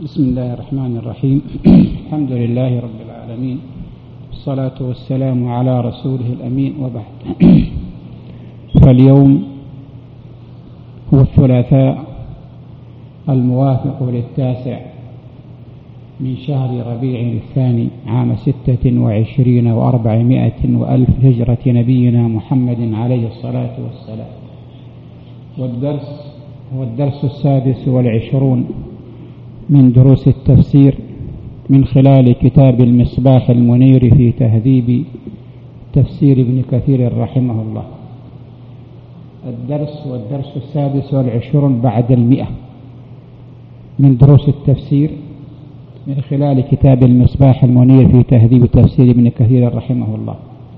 بسم الله الرحمن الرحيم. الحمد لله رب العالمين، الصلاة والسلام على رسوله الأمين، وبعد. فاليوم هو الثلاثاء الموافق للتاسع من شهر ربيع الثاني عام 26 و400 وألف هجرة نبينا محمد عليه الصلاة والسلام، والدرس هو الدرس 26 من دروس التفسير من خلال كتاب المصباح المنير في تهذيب تفسير ابن كثير رحمه الله. الدرس هو الدرس 26 بعد 100 من دروس التفسير من خلال كتاب المصباح المنير في تهذيب تفسير ابن كثير رحمه الله.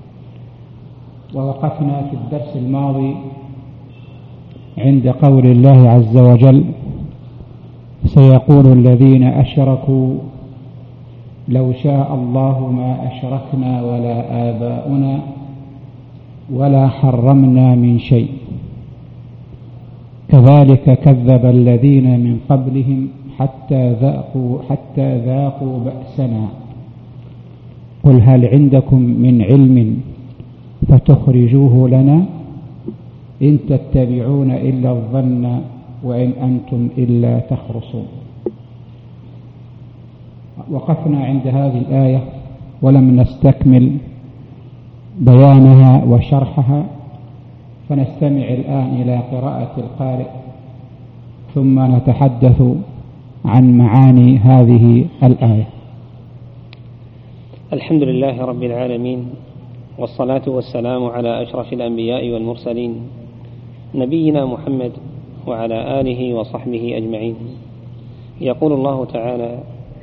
ووقفنا في الدرس الماضي عند قول الله عز وجل: سيقول الذين أشركوا لو شاء الله ما أشركنا ولا آباؤنا ولا حرمنا من شيء كذلك كذب الذين من قبلهم حتى ذاقوا بأسنا قل هل عندكم من علم فتخرجوه لنا إن تتبعون إلا الظن وإن أنتم إلا تخرصون. وقفنا عند هذه الآية ولم نستكمل بيانها وشرحها، فنستمع الآن إلى قراءة القارئ ثم نتحدث عن معاني هذه الآية. الحمد لله رب العالمين، والصلاة والسلام على أشرف الأنبياء والمرسلين نبينا محمد وعلى آله وصحبه أجمعين. يقول الله تعالى: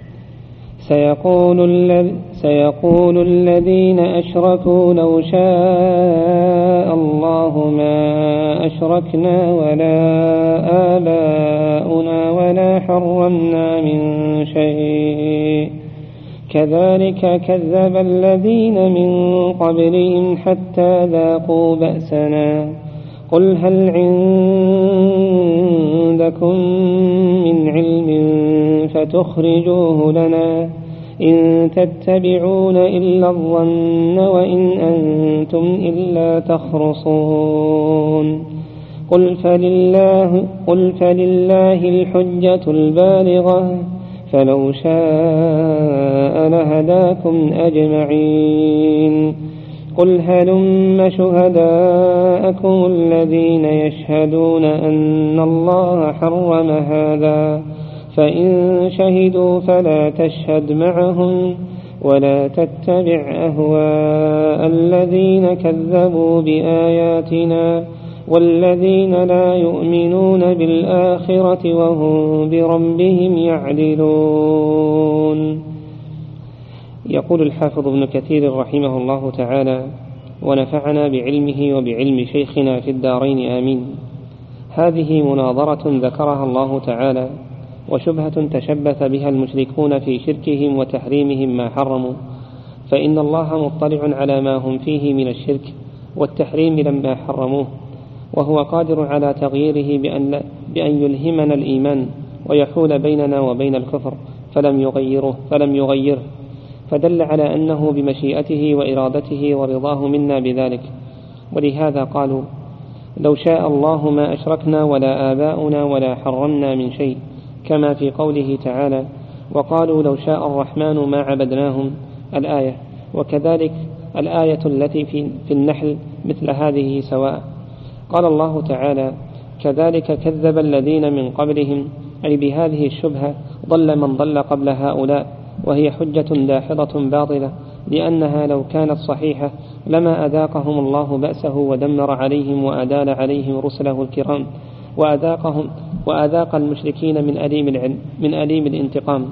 سيقول الذين أشركوا لو شاء الله ما أشركنا ولا آباؤنا ولا حرمنا من شيء كذلك كذب الذين من قبلهم حتى ذاقوا بأسنا قل هل عندكم من علم فتخرجوه لنا إن تتبعون إلا الظن وإن أنتم إلا تخرصون قل فلله الحجة البالغة فلو شاء لهداكم أجمعين قل هلم شهداءكم الذين يشهدون أن الله حرم هذا فإن شهدوا فلا تشهد معهم ولا تتبع أهواء الذين كذبوا بآياتنا والذين لا يؤمنون بالآخرة وهم بربهم يعدلون. يقول الحافظ ابن كثير رحمه الله تعالى: ونفعنا بعلمه وبعلم شيخنا في الدارين آمين. هذه مناظرة ذكرها الله تعالى وشبهة تشبث بها المشركون في شركهم وتحريمهم ما حرموا، فإن الله مطلع على ما هم فيه من الشرك والتحريم لما حرموه، وهو قادر على تغييره بأن يلهمنا الإيمان ويحول بيننا وبين الكفر فلم يغيره، فدل على أنه بمشيئته وإرادته ورضاه منا بذلك. ولهذا قالوا: لو شاء الله ما أشركنا ولا آباؤنا ولا حرمنا من شيء، كما في قوله تعالى: وقالوا لو شاء الرحمن ما عبدناهم الآية. وكذلك الآية التي في النحل مثل هذه سواء. قال الله تعالى: كذلك كذب الذين من قبلهم، أي بهذه الشبهة ضل من ضل قبل هؤلاء، وهي حجة داحضة باطلة، لأنها لو كانت صحيحة لما أذاقهم الله بأسه ودمر عليهم وأدال عليهم رسله الكرام وأذاق المشركين من أليم الانتقام.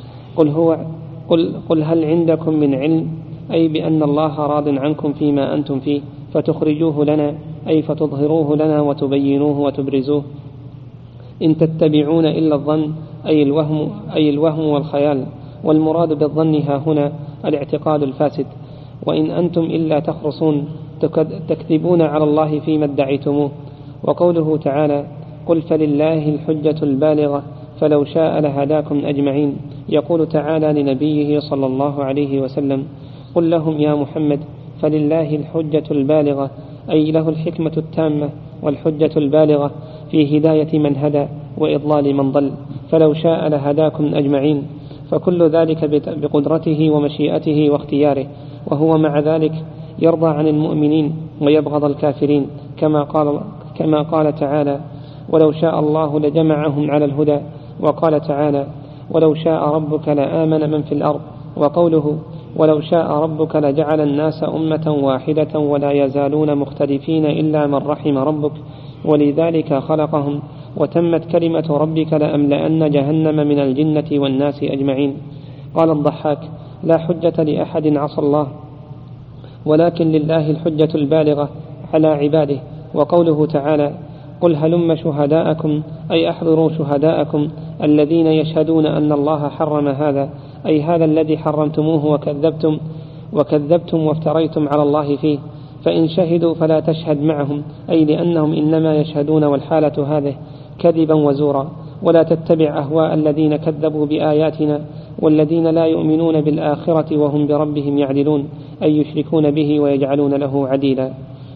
قل هل عندكم من علم، أي بأن الله راض عنكم فيما أنتم فيه فتخرجوه لنا، أي فتظهروه لنا وتبينوه وتبرزوه. إن تتبعون إلا الظن، أي الوهم والخيال، والمراد بالظن ها هنا الاعتقاد الفاسد. وإن أنتم إلا تخرصون، تكذبون على الله فيما ادعيتموه. وقوله تعالى: قل فلله الحجة البالغة، فلو شاء لهداكم أجمعين. يقول تعالى لنبيه صلى الله عليه وسلم: قل لهم يا محمد فلله الحجة البالغة، أي له الحكمة التامة والحجة البالغة في هداية من هدى وإضلال من ضل، فلو شاء لهداكم أجمعين. فكل ذلك بقدرته ومشيئته واختياره، وهو مع ذلك يرضى عن المؤمنين ويبغض الكافرين، كما قال تعالى: ولو شاء الله لجمعهم على الهدى. وقال تعالى: ولو شاء ربك لآمن من في الأرض. وقوله: ولو شاء ربك لجعل الناس أمة واحدة ولا يزالون مختلفين إلا من رحم ربك ولذلك خلقهم وتمت كلمة ربك لأملأن جهنم من الجنة والناس أجمعين. قال الضحاك: لا حجة لأحد عصى الله، ولكن لله الحجة البالغة على عباده. وقوله تعالى: قل هلم شهداءكم، أي أحضروا شهداءكم الذين يشهدون أن الله حرم هذا، أي هذا الذي حرمتموه وكذبتم وافتريتم على الله فيه، فإن شهدوا فلا تشهد معهم، أي لأنهم إنما يشهدون والحالة هذه كذبا وزورا. ولا تتبع أهواء الذين كذبوا بآياتنا والذين لا يؤمنون بالآخرة وهم بربهم يعدلون، أي يشركون به ويجعلون له عديلا.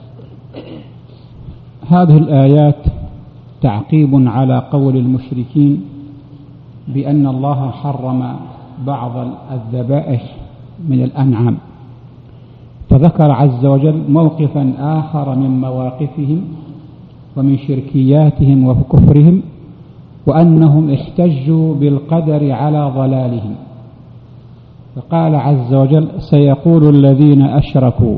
هذه الآيات تعقيب على قول المشركين بأن الله حرم بعض الذبائح من الأنعام، فذكر عز وجل موقفا آخر من مواقفهم ومن شركياتهم وكفرهم، وأنهم احتجوا بالقدر على ضلالهم. فقال عز وجل: سيقول الذين أشركوا.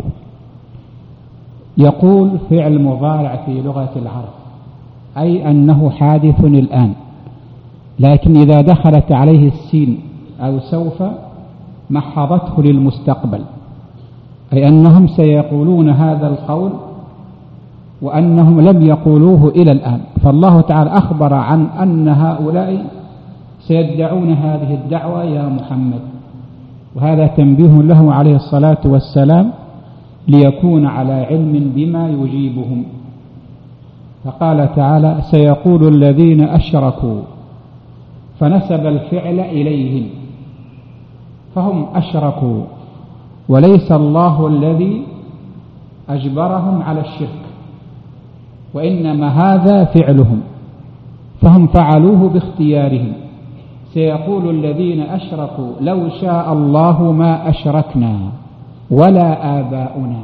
يقول فعل مضارع في لغة العرب، أي أنه حادث الآن، لكن إذا دخلت عليه السين أو سوف محضته للمستقبل، أي أنهم سيقولون هذا القول وأنهم لم يقولوه إلى الآن. فالله تعالى أخبر عن أن هؤلاء سيدعون هذه الدعوة يا محمد، وهذا تنبيه له عليه الصلاة والسلام ليكون على علم بما يجيبهم. فقال تعالى: سيقول الذين أشركوا، فنسب الفعل إليهم، فهم أشركوا، وليس الله الذي أجبرهم على الشرك، وإنما هذا فعلهم، فهم فعلوه باختيارهم. سيقول الذين أشركوا لو شاء الله ما أشركنا ولا آباؤنا.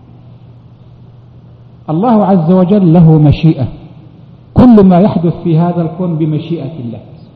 الله عز وجل له مشيئة، كل ما يحدث في هذا الكون بمشيئة الله،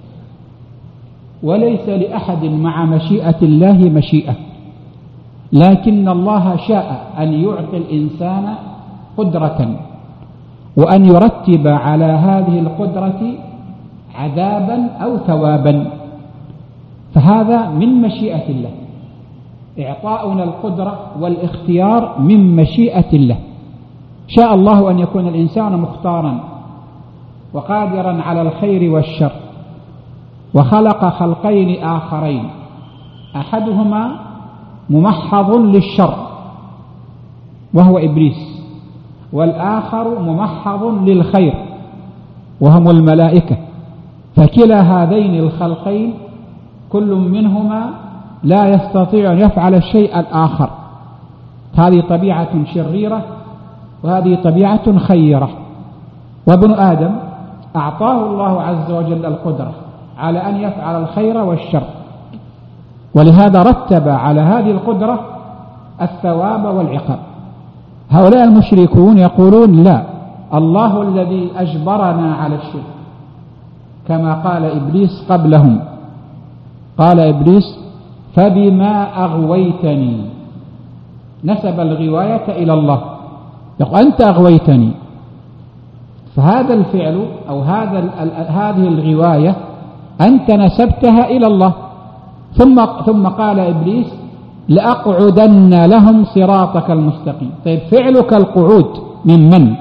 وليس لأحد مع مشيئة الله مشيئة، لكن الله شاء أن يعطي الإنسان قدرة وأن يرتب على هذه القدرة عذابا أو ثوابا، فهذا من مشيئة الله. إعطاؤنا القدرة والاختيار من مشيئة الله. شاء الله أن يكون الإنسان مختارا وقادرا على الخير والشر، وخلق خلقين آخرين، أحدهما ممحض للشر وهو إبليس، والآخر ممحض للخير وهم الملائكة. فكلا هذين الخلقين كل منهما لا يستطيع أن يفعل الشيء الآخر، هذه طبيعة شريرة وهذه طبيعة خيرة. وابن آدم أعطاه الله عز وجل القدرة على أن يفعل الخير والشر، ولهذا رتب على هذه القدرة الثواب والعقاب. هؤلاء المشركون يقولون: لا، الله الذي أجبرنا على الشرك، كما قال إبليس قبلهم. قال إبليس: فبما أغويتني، نسب الغواية إلى الله، يقول: أنت أغويتني. فهذا الفعل أو هذه الغواية أنت نسبتها إلى الله. ثم قال إبليس: لأقعدن لهم صراطك المستقيم. طيب، فعلك القعود من؟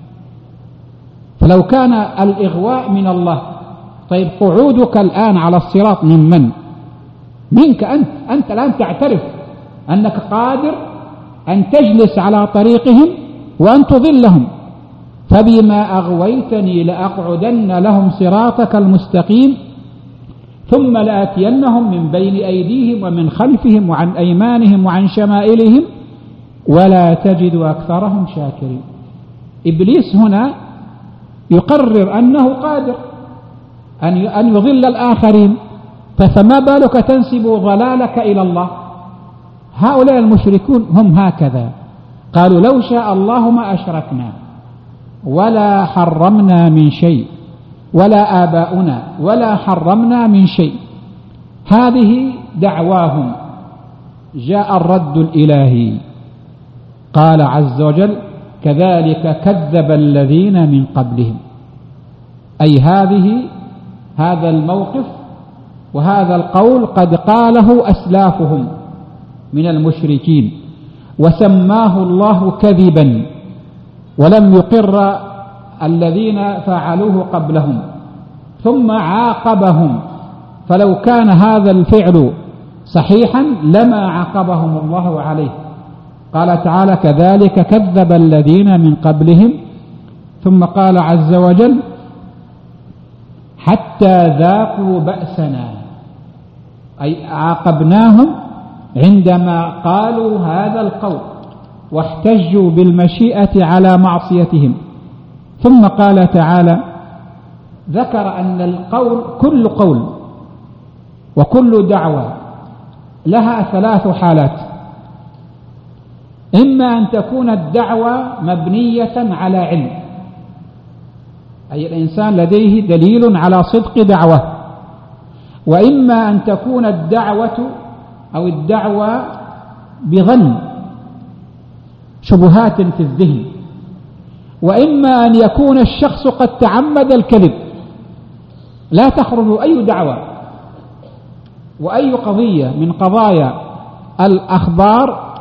فلو كان الإغواء من الله، طيب قعودك الآن على الصراط من؟ منك أنت الآن تعترف أنك قادر أن تجلس على طريقهم وأن تضلهم. فبما أغويتني لأقعدن لهم صراطك المستقيم ثم لآتينهم من بين أيديهم ومن خلفهم وعن أيمانهم وعن شمائلهم ولا تجد أكثرهم شاكرين. إبليس هنا يقرر أنه قادر أن يضل الآخرين، فما بالك تنسب ضلالك إلى الله؟ هؤلاء المشركون هم هكذا، قالوا لو شاء الله ما أشركنا ولا حرمنا من شيء ولا آباؤنا ولا حرمنا من شيء. هذه دعواهم. جاء الرد الإلهي، قال عز وجل كذلك كذب الذين من قبلهم، أي هذا الموقف وهذا القول قد قاله أسلافهم من المشركين، وسماه الله كذبا ولم يقر الذين فعلوه قبلهم، ثم عاقبهم. فلو كان هذا الفعل صحيحا لما عاقبهم الله عليه. قال تعالى كذلك كذب الذين من قبلهم، ثم قال عز وجل حتى ذاقوا بأسنا، أي عاقبناهم عندما قالوا هذا القول واحتجوا بالمشيئة على معصيتهم. ثم قال تعالى ذكر أن القول كل قول وكل دعوة لها 3 حالات: إما أن تكون الدعوة مبنية على علم، أي الإنسان لديه دليل على صدق دعوة، وإما أن تكون الدعوة أو الدعوة بظن شبهات في الذهن، وإما أن يكون الشخص قد تعمد الكذب. لا تخرج أي دعوة وأي قضية من قضايا الأخبار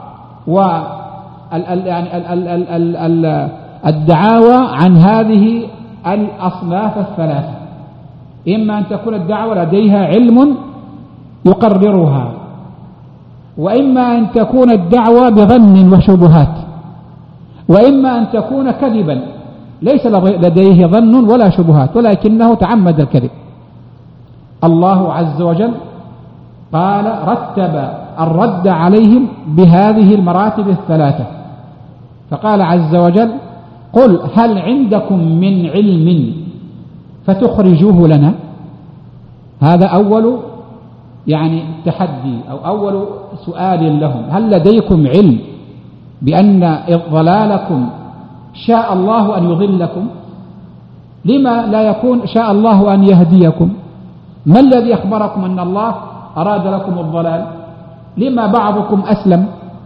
والدعاوى عن هذه الأصناف الثلاثة: إما أن تكون الدعوة لديها علم يقررها، وإما أن تكون الدعوة بظن وشبهات، وإما أن تكون كذبا ليس لديه ظن ولا شبهات ولكنه تعمد الكذب. الله عز وجل قال رتب الرد عليهم بهذه المراتب الثلاثة، فقال عز وجل قل هل عندكم من علم فتخرجوه لنا. هذا أول تحدي أو أول سؤال لهم: هل لديكم علم بأن ضلالكم شاء الله أن يضلكم؟ لما لا يكون شاء الله أن يهديكم؟ ما الذي أخبركم أن الله أراد لكم الضلال؟ لما بعضكم أسلم؟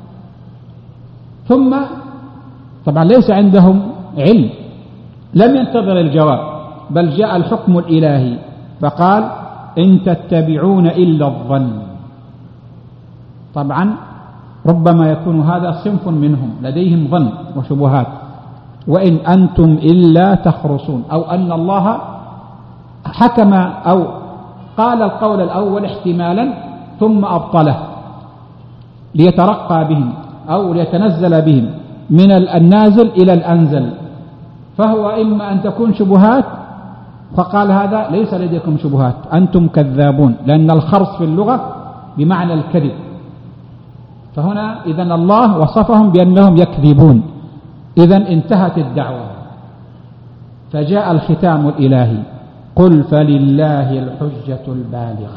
ثم طبعا ليس عندهم علم، لم ينتظر الجواب، بل جاء الحكم الإلهي فقال إن تتبعون إلا الظن. طبعا ربما يكون هذا صنف منهم لديهم ظن وشبهات، وإن أنتم إلا تخرصون، أو أن الله حكم أو قال القول الأول احتمالا ثم أبطله ليترقى بهم أو ليتنزل بهم من النازل إلى الأنزل. فهو إما أن تكون شبهات، فقال هذا ليس لديكم شبهات، أنتم كذابون، لأن الخرص في اللغة بمعنى الكذب. فهنا إذن الله وصفهم بأنهم يكذبون، إذن انتهت الدعوة. فجاء الختام الإلهي قل فلله الحجة البالغة.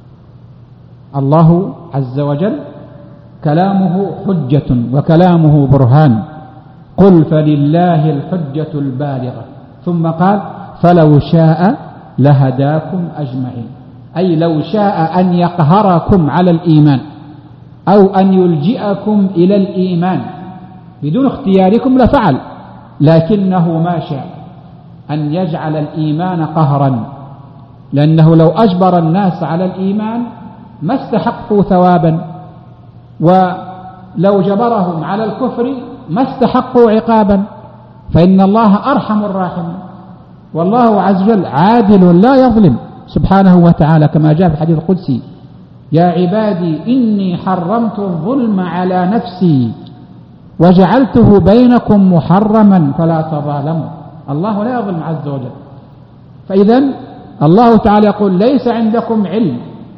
الله عز وجل كلامه حجة وكلامه برهان. قل فلله الحجة البالغة، ثم قال فلو شاء لهداكم أجمعين، أي لو شاء أن يقهركم على الإيمان أو أن يلجئكم إلى الإيمان بدون اختياركم لفعل، لكنه ما شاء أن يجعل الإيمان قهرا، لأنه لو أجبر الناس على الإيمان ما استحقوا ثوابا، ولو جبرهم على الكفر ما استحقوا عقابا، فإن الله أرحم الراحمين، والله عز وجل عادل لا يظلم سبحانه وتعالى، كما جاء في الحديث القدسي يا عبادي إني حرمت الظلم على نفسي وجعلته بينكم محرما فلا تظالموا. الله لا يظلم عز وجل. فإذن الله تعالى يقول ليس عندكم علم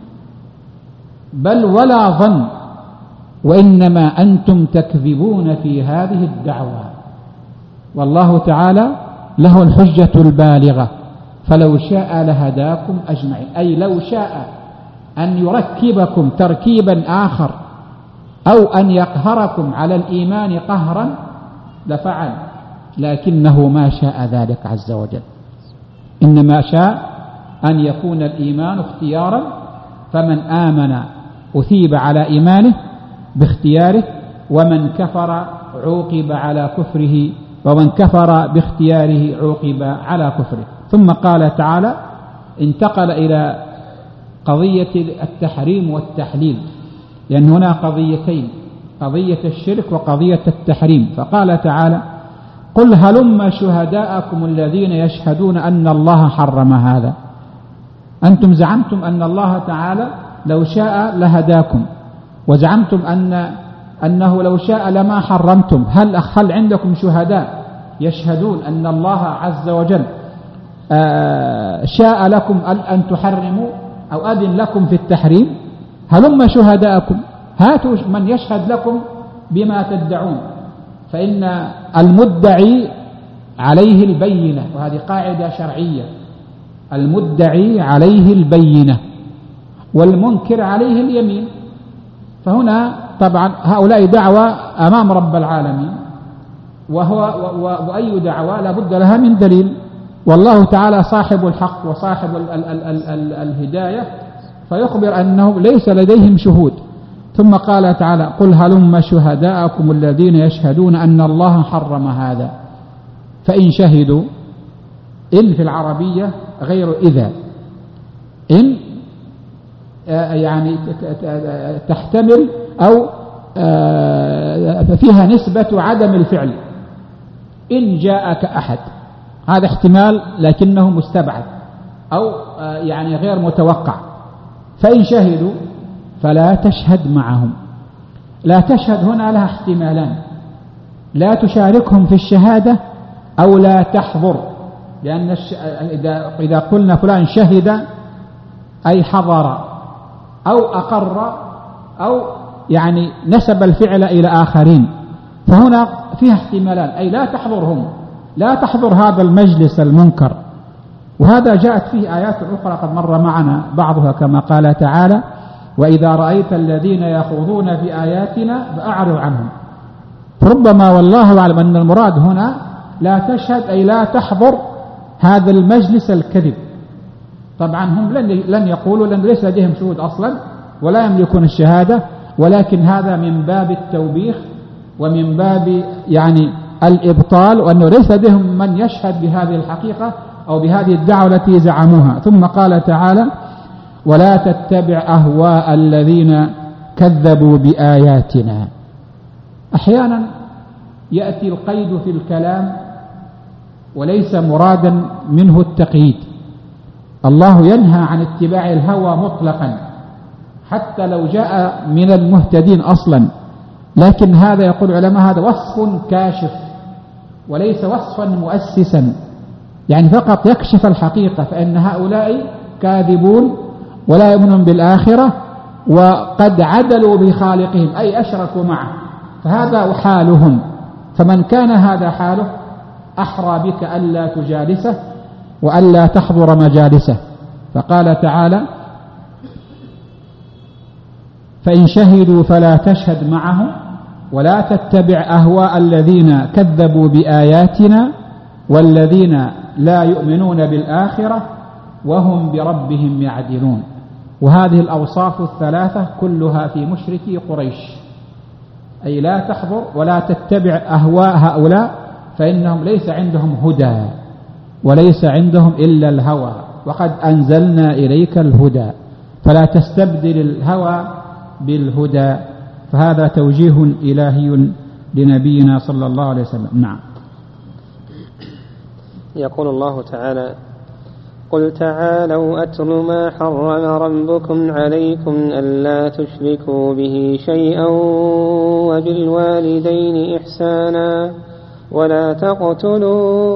بل ولا ظن وإنما أنتم تكذبون في هذه الدعوة. والله تعالى له الحجة البالغة، فلو شاء لهداكم أجمعين، أي لو شاء أن يركبكم تركيبا آخر أو أن يقهركم على الإيمان قهرا لفعل، لكنه ما شاء ذلك عز وجل، إنما شاء أن يكون الإيمان اختيارا، فمن آمن أثيب على إيمانه باختياره، ومن كفر عوقب على كفره، ومن كفر باختياره عوقب على كفره. ثم قال تعالى انتقل إلى قضية التحريم والتحليل، لأن هنا قضيتين، قضية الشرك وقضية التحريم. فقال تعالى قل هلم شهداءكم الذين يشهدون أن الله حرم هذا. أنتم زعمتم أن الله تعالى لو شاء لهداكم، وزعمتم أنه لو شاء لما حرمتم. هل عندكم شهداء يشهدون أن الله عز وجل شاء لكم أن تحرموا أو أذن لكم في التحريم؟ هلم شهداءكم، هاتوا من يشهد لكم بما تدعون، فإن المدعي عليه البينة، وهذه قاعدة شرعية، المدعي عليه البينة والمنكر عليه اليمين. فهنا طبعا هؤلاء دعوة أمام رب العالمين، وأي دعوة لا بد لها من دليل، والله تعالى صاحب الحق وصاحب الهداية، فيخبر أنه ليس لديهم شهود. ثم قال تعالى قل هلم شهداءكم الذين يشهدون أن الله حرم هذا. فإن شهدوا، إن في العربية غير إذا، إن يعني تحتمل أو فيها نسبة عدم الفعل. إن جاءك أحد، هذا احتمال لكنه مستبعد أو يعني غير متوقع. فإن شهدوا فلا تشهد معهم. لا تشهد هنا لها احتمالان، لا تشاركهم في الشهادة أو لا تحضر، لأن إذا قلنا فلان شهد أي حضر أو أقر أو يعني نسب الفعل إلى آخرين، فهنا فيها احتمالان، أي لا تحضرهم، لا تحضر هذا المجلس المنكر. وهذا جاءت فيه آيات أخرى قد مر معنا بعضها، كما قال تعالى وإذا رأيت الذين يخوضون في آياتنا فأعرض عنهم. فربما والله أعلم أن المراد هنا لا تشهد أي لا تحضر هذا المجلس الكذب. طبعا هم لن يقولوا، لأن ليس لديهم شهود أصلا ولا يملكون الشهادة، ولكن هذا من باب التوبيخ ومن باب يعني الإبطال، وأنه ليس لديهم من يشهد بهذه الحقيقة أو بهذه الدعوة التي زعموها. ثم قال تعالى ولا تتبع أهواء الذين كذبوا بآياتنا. أحيانا يأتي القيد في الكلام وليس مرادا منه التقييد. الله ينهى عن اتباع الهوى مطلقا حتى لو جاء من المهتدين أصلا، لكن هذا يقول العلماء هذا وصف كاشف وليس وصفا مؤسسا، يعني فقط يكشف الحقيقة، فإن هؤلاء كاذبون ولا يؤمنون بالآخرة وقد عدلوا بخالقهم أي أشركوا معه، فهذا حالهم. فمن كان هذا حاله أحرى بك ألا تجالسه وألا تحضر مجالسه. فقال تعالى فإن شهدوا فلا تشهد معهم ولا تتبع أهواء الذين كذبوا بآياتنا والذين لا يؤمنون بالآخرة وهم بربهم يعدلون. وهذه الأوصاف الثلاثة كلها في مشركي قريش، أي لا تحضر ولا تتبع أهواء هؤلاء، فإنهم ليس عندهم هدى وليس عندهم إلا الهوى، وقد أنزلنا إليك الهدى، فلا تستبدل الهوى بالهدى. فهذا توجيه إلهي لنبينا صلى الله عليه وسلم. نعم. يقول الله تعالى قل تعالوا أتل ما حرم ربكم عليكم ألا تشركوا به شيئا وبالوالدين إحسانا ولا تقتلوا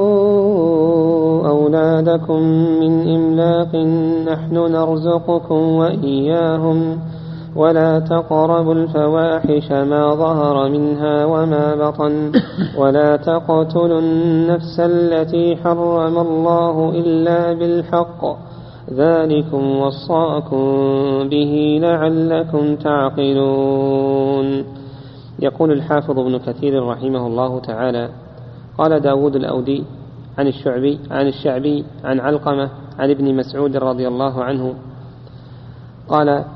أولادكم من إملاق نحن نرزقكم وإياهم ولا تقربوا الفواحش ما ظهر منها وما بطن ولا تقتلوا النفس التي حرم الله إلا بالحق ذلكم وصاكم به لعلكم تعقلون. يقول الحافظ ابن كثير رحمه الله تعالى: قال داود الأودي عن الشعبي عن علقمة عن ابن مسعود رضي الله عنه قال: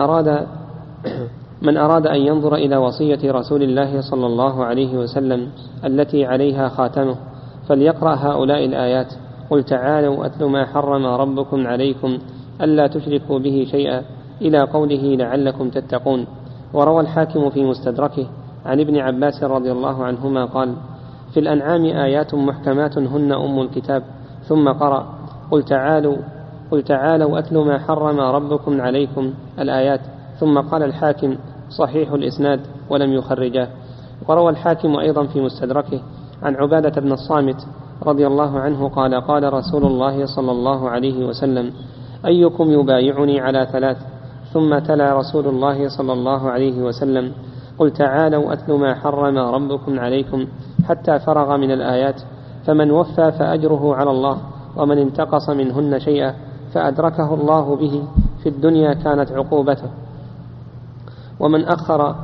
من أراد أن ينظر إلى وصية رسول الله صلى الله عليه وسلم التي عليها خاتمه فليقرأ هؤلاء الآيات: قل تعالوا أتل ما حرم ربكم عليكم ألا تشركوا به شيئا إلى قوله لعلكم تتقون. وروى الحاكم في مستدركه عن ابن عباس رضي الله عنهما قال: في الأنعام آيات محكمات هن أم الكتاب، ثم قرأ: قل تعالوا أتل ما حرم ربكم عليكم الآيات، ثم قال الحاكم: صحيح الإسناد ولم يخرجاه. وروى الحاكم أيضا في مستدركه عن عبادة بن الصامت رضي الله عنه قال: قال رسول الله صلى الله عليه وسلم: أيكم يبايعني على ثلاث؟ ثم تلا رسول الله صلى الله عليه وسلم: قل تعالوا أتل ما حرم ربكم عليكم حتى فرغ من الآيات، فمن وفى فأجره على الله، ومن انتقص منهن شيئا فأدركه الله به في الدنيا كانت عقوبته، ومن أخر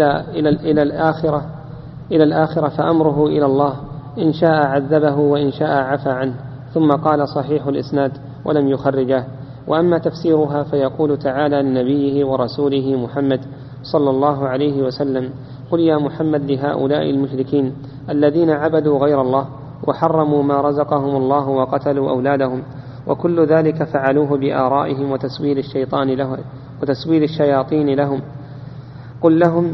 إلى الآخرة فأمره إلى الله، إن شاء عذبه وإن شاء عفى عنه. ثم قال: صحيح الإسناد ولم يخرجاه. وأما تفسيرها فيقول تعالى لنبيه ورسوله محمد صلى الله عليه وسلم: قل يا محمد لهؤلاء المشركين الذين عبدوا غير الله وحرموا ما رزقهم الله وقتلوا أولادهم وكل ذلك فعلوه بآرائهم وتسويل الشياطين لهم، قل لهم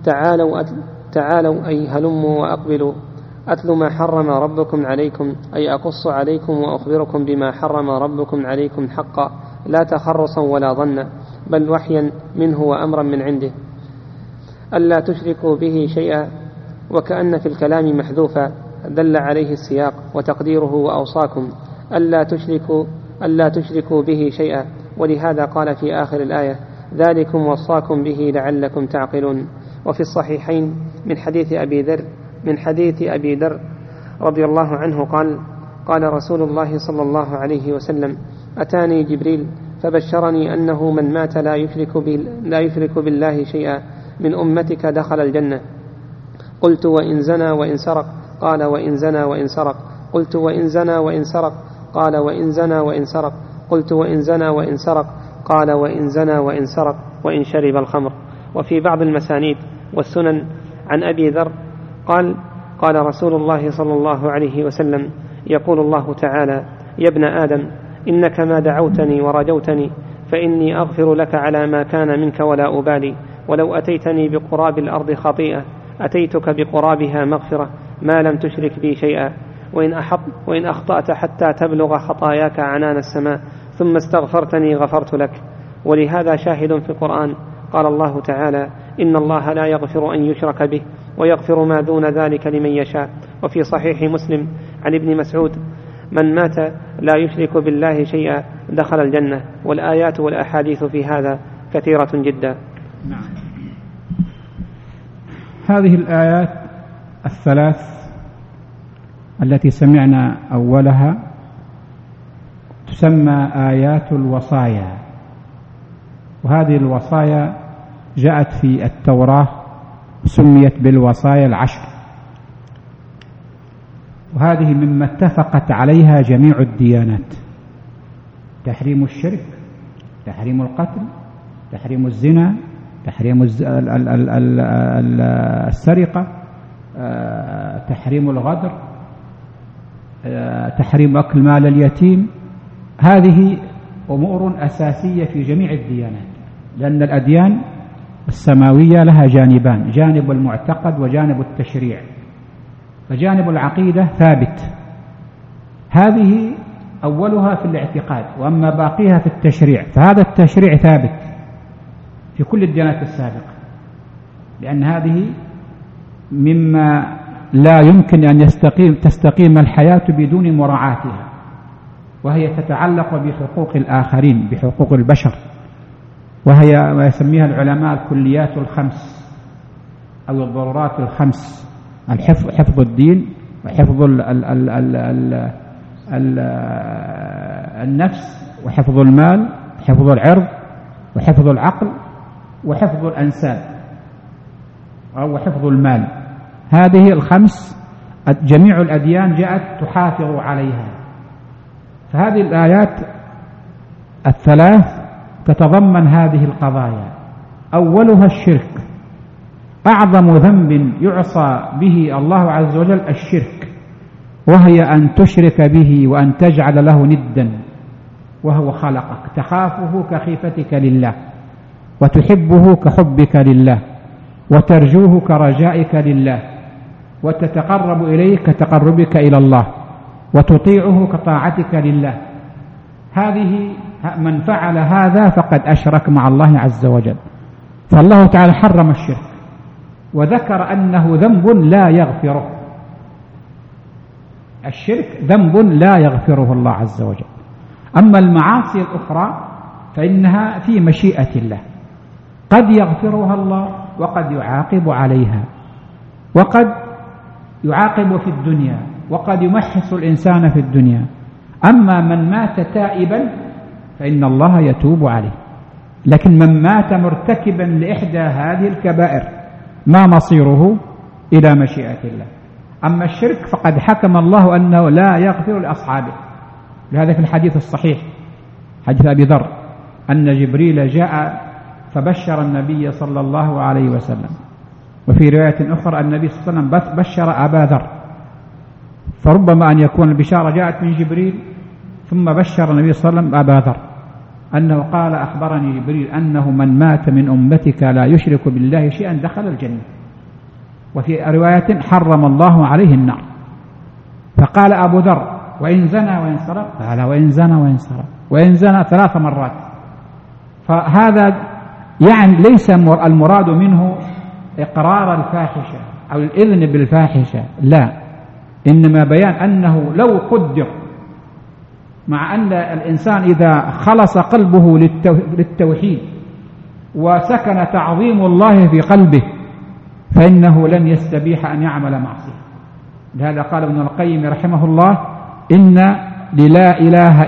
تعالوا أي هلموا وأقبلوا أتل ما حرم ربكم عليكم، أي أقص عليكم وأخبركم بما حرم ربكم عليكم حقا، لا تخرصا ولا ظنا، بل وحيا منه وأمرا من عنده، ألا تشركوا به شيئا، وكأن في الكلام محذوفا دل عليه السياق وتقديره: وأوصاكم ألا تشركوا به شيئا. ولهذا قال في آخر الآية: ذلكم وصاكم به لعلكم تعقلون. وفي الصحيحين من حديث أبي ذر رضي الله عنه قال رسول الله صلى الله عليه وسلم: أتاني جبريل فبشرني أنه من مات لا يشرك بالله شيئا من أمتك دخل الجنة. قلت: وإن زنى وإن سرق؟ قال: وإن زنى وإن سرق. قلت: وإن زنى وإن سرق؟ قال: وإن زنى وإن سرق. قلت: وإن زنى وإن سرق؟ قال: وإن زنى وإن سرق وإن شرب الخمر. وفي بعض المسانيد والسنن عن أبي ذر قال رسول الله صلى الله عليه وسلم: يقول الله تعالى: يا ابن آدم إنك ما دعوتني ورجوتني فإني أغفر لك على ما كان منك ولا أبالي، ولو أتيتني بقراب الأرض خطيئة أتيتك بقرابها مغفرة ما لم تشرك بي شيئا، وإن أخطأت حتى تبلغ خطاياك عنان السماء ثم استغفرتني غفرت لك. ولهذا شاهد في القرآن قال الله تعالى: إن الله لا يغفر أن يشرك به ويغفر ما دون ذلك لمن يشاء. وفي صحيح مسلم عن ابن مسعود: من مات لا يشرك بالله شيئا دخل الجنة. والآيات والأحاديث في هذا كثيرة جدا. نعم. هذه الآيات الثلاث التي سمعنا أولها تسمى آيات الوصايا، وهذه الوصايا جاءت في التوراة سميت بالوصايا العشر، وهذه مما اتفقت عليها جميع الديانات: تحريم الشرك، تحريم القتل، تحريم الزنا، تحريم السرقة، تحريم الغدر، تحريم أكل مال اليتيم. هذه أمور أساسية في جميع الديانات، لأن الأديان السماوية لها جانبان: جانب المعتقد وجانب التشريع. فجانب العقيدة ثابت، هذه أولها في الاعتقاد، وأما باقيها في التشريع، فهذا التشريع ثابت في كل الديانات السابقة، لأن هذه مما لا يمكن أن تستقيم الحياة بدون مراعاتها، وهي تتعلق بحقوق الآخرين، بحقوق البشر، وهي ما يسميها العلماء الكليات الخمس أو الضرورات الخمس: حفظ الدين، وحفظ النفس، وحفظ المال، وحفظ العرض، وحفظ العقل، وحفظ الأنساب أو حفظ المال. هذه الخمس جميع الأديان جاءت تحافظ عليها. فهذه الآيات الثلاث تتضمن هذه القضايا. أولها الشرك، أعظم ذنب يعصى به الله عز وجل الشرك، وهي أن تشرك به وأن تجعل له ندا وهو خلقك، تخافه كخيفتك لله، وتحبه كحبك لله، وترجوه كرجائك لله، وتتقرب إليه كتقربك إلى الله، وتطيعه كطاعتك لله. هذه من فعل هذا فقد أشرك مع الله عز وجل. فالله تعالى حرم الشرك وذكر أنه ذنب لا يغفره. الشرك ذنب لا يغفره الله عز وجل. أما المعاصي الأخرى فإنها في مشيئة الله، قد يغفرها الله وقد يعاقب عليها، وقد يعاقب في الدنيا، وقد يمحص الإنسان في الدنيا. أما من مات تائبا فإن الله يتوب عليه، لكن من مات مرتكبا لإحدى هذه الكبائر ما مصيره إلى مشيئة الله. أما الشرك فقد حكم الله أنه لا يغفر لأصحابه. لهذا في الحديث الصحيح حديث أبي ذر أن جبريل جاء فبشر النبي صلى الله عليه وسلم، وفي رواية أخرى النبي صلى الله عليه وسلم بشر أبا ذر، فربما أن يكون البشارة جاءت من جبريل ثم بشر النبي صلى الله عليه وسلم أبا ذر أنه قال: أخبرني جبريل أنه من مات من أمتك لا يشرك بالله شيئا دخل الجنة. وفي رواية حرم الله عليه النار. فقال أبو ذر: وإن زنى وإن سرق؟ قال: وإن زنى وإن سرق، وإن زنى 3 مرات. فهذا يعني ليس المراد منه إقرار الفاحشة أو الإذن بالفاحشة، لا، إنما بيان أنه لو قدر، مع أن الإنسان إذا خلص قلبه للتوحيد وسكن تعظيم الله في قلبه فإنه لن يستبيح أن يعمل معصية. لهذا قال ابن القيم رحمه الله: إن للا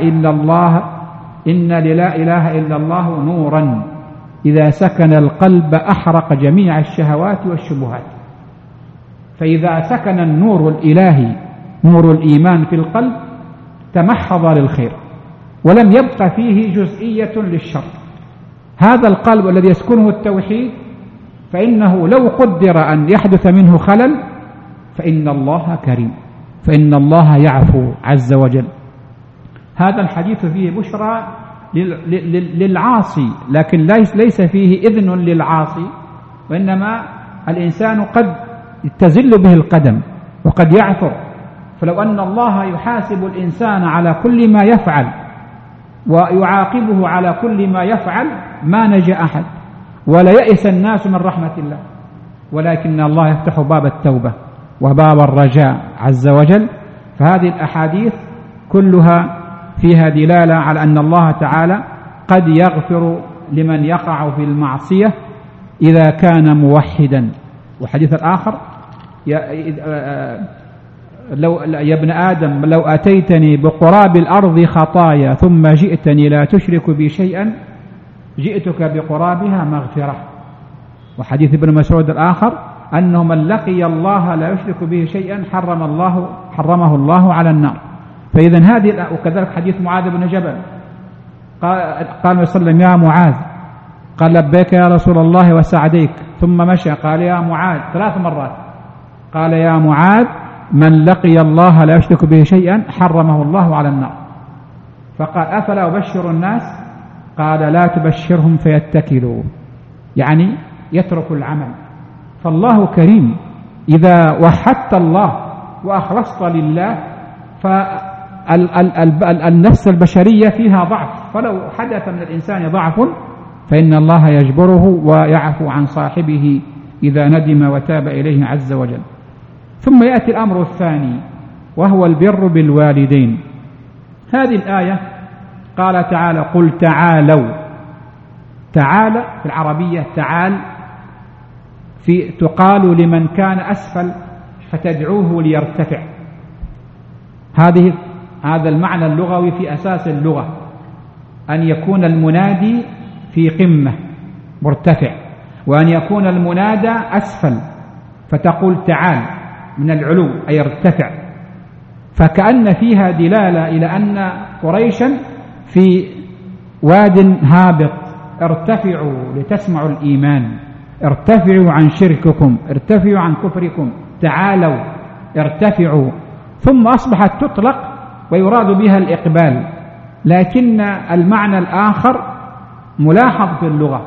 إله إلا الله نورا إذا سكن القلب أحرق جميع الشهوات والشبهات. فإذا سكن النور الإلهي نور الإيمان في القلب تمحض للخير ولم يبق فيه جزئية للشر. هذا القلب الذي يسكنه التوحيد فإنه لو قدر أن يحدث منه خلل فإن الله كريم، فإن الله يعفو عز وجل. هذا الحديث فيه بشرى للعاصي، لكن ليس فيه إذن للعاصي، وإنما الإنسان قد تزل به القدم وقد يعثر. فلو أن الله يحاسب الإنسان على كل ما يفعل ويعاقبه على كل ما يفعل ما نجا أحد ولا يئس الناس من رحمة الله، ولكن الله يفتح باب التوبة وباب الرجاء عز وجل. فهذه الأحاديث كلها فيها دلالة على أن الله تعالى قد يغفر لمن يقع في المعصية إذا كان موحدا. وحديث الآخر: يا ابن آدم لو أتيتني بقراب الأرض خطايا ثم جئتني لا تشرك بي شيئا جئتك بقرابها مغفرة. وحديث ابن مسعود الآخر أنه من لقي الله لا يشرك به شيئا حرمه الله على النار. فإذا هذه، وكذلك حديث معاذ بن جبل قال صلى الله عليه وسلم: يا معاذ، قال: لبيك يا رسول الله وسعديك، ثم مشى قال: يا معاذ 3 مرات، قال: يا معاذ من لقي الله لا يشرك به شيئا حرمه الله على النار. فقال: أفلا أبشر الناس؟ قال: لا تبشرهم فيتكلوا، يعني يترك العمل. فالله كريم. إذا وحدت الله وأخلصت لله فالنفس البشرية فيها ضعف، فلو حدث من الإنسان ضعف فإن الله يجبره ويعفو عن صاحبه إذا ندم وتاب إليه عز وجل. ثم يأتي الأمر الثاني وهو البر بالوالدين. هذه الآية قال تعالى قل تعالوا. تعال في العربية تعال تقال لمن كان أسفل فتدعوه ليرتفع. هذا المعنى اللغوي في أساس اللغة، أن يكون المنادي في قمة مرتفع، وأن يكون المنادى أسفل فتقول تعال من العلو أي ارتفع. فكأن فيها دلالة إلى أن قريشا في واد هابط، ارتفعوا لتسمعوا الإيمان، ارتفعوا عن شرككم، ارتفعوا عن كفركم، تعالوا ارتفعوا. ثم أصبحت تطلق ويراد بها الإقبال، لكن المعنى الآخر ملاحظ في اللغة،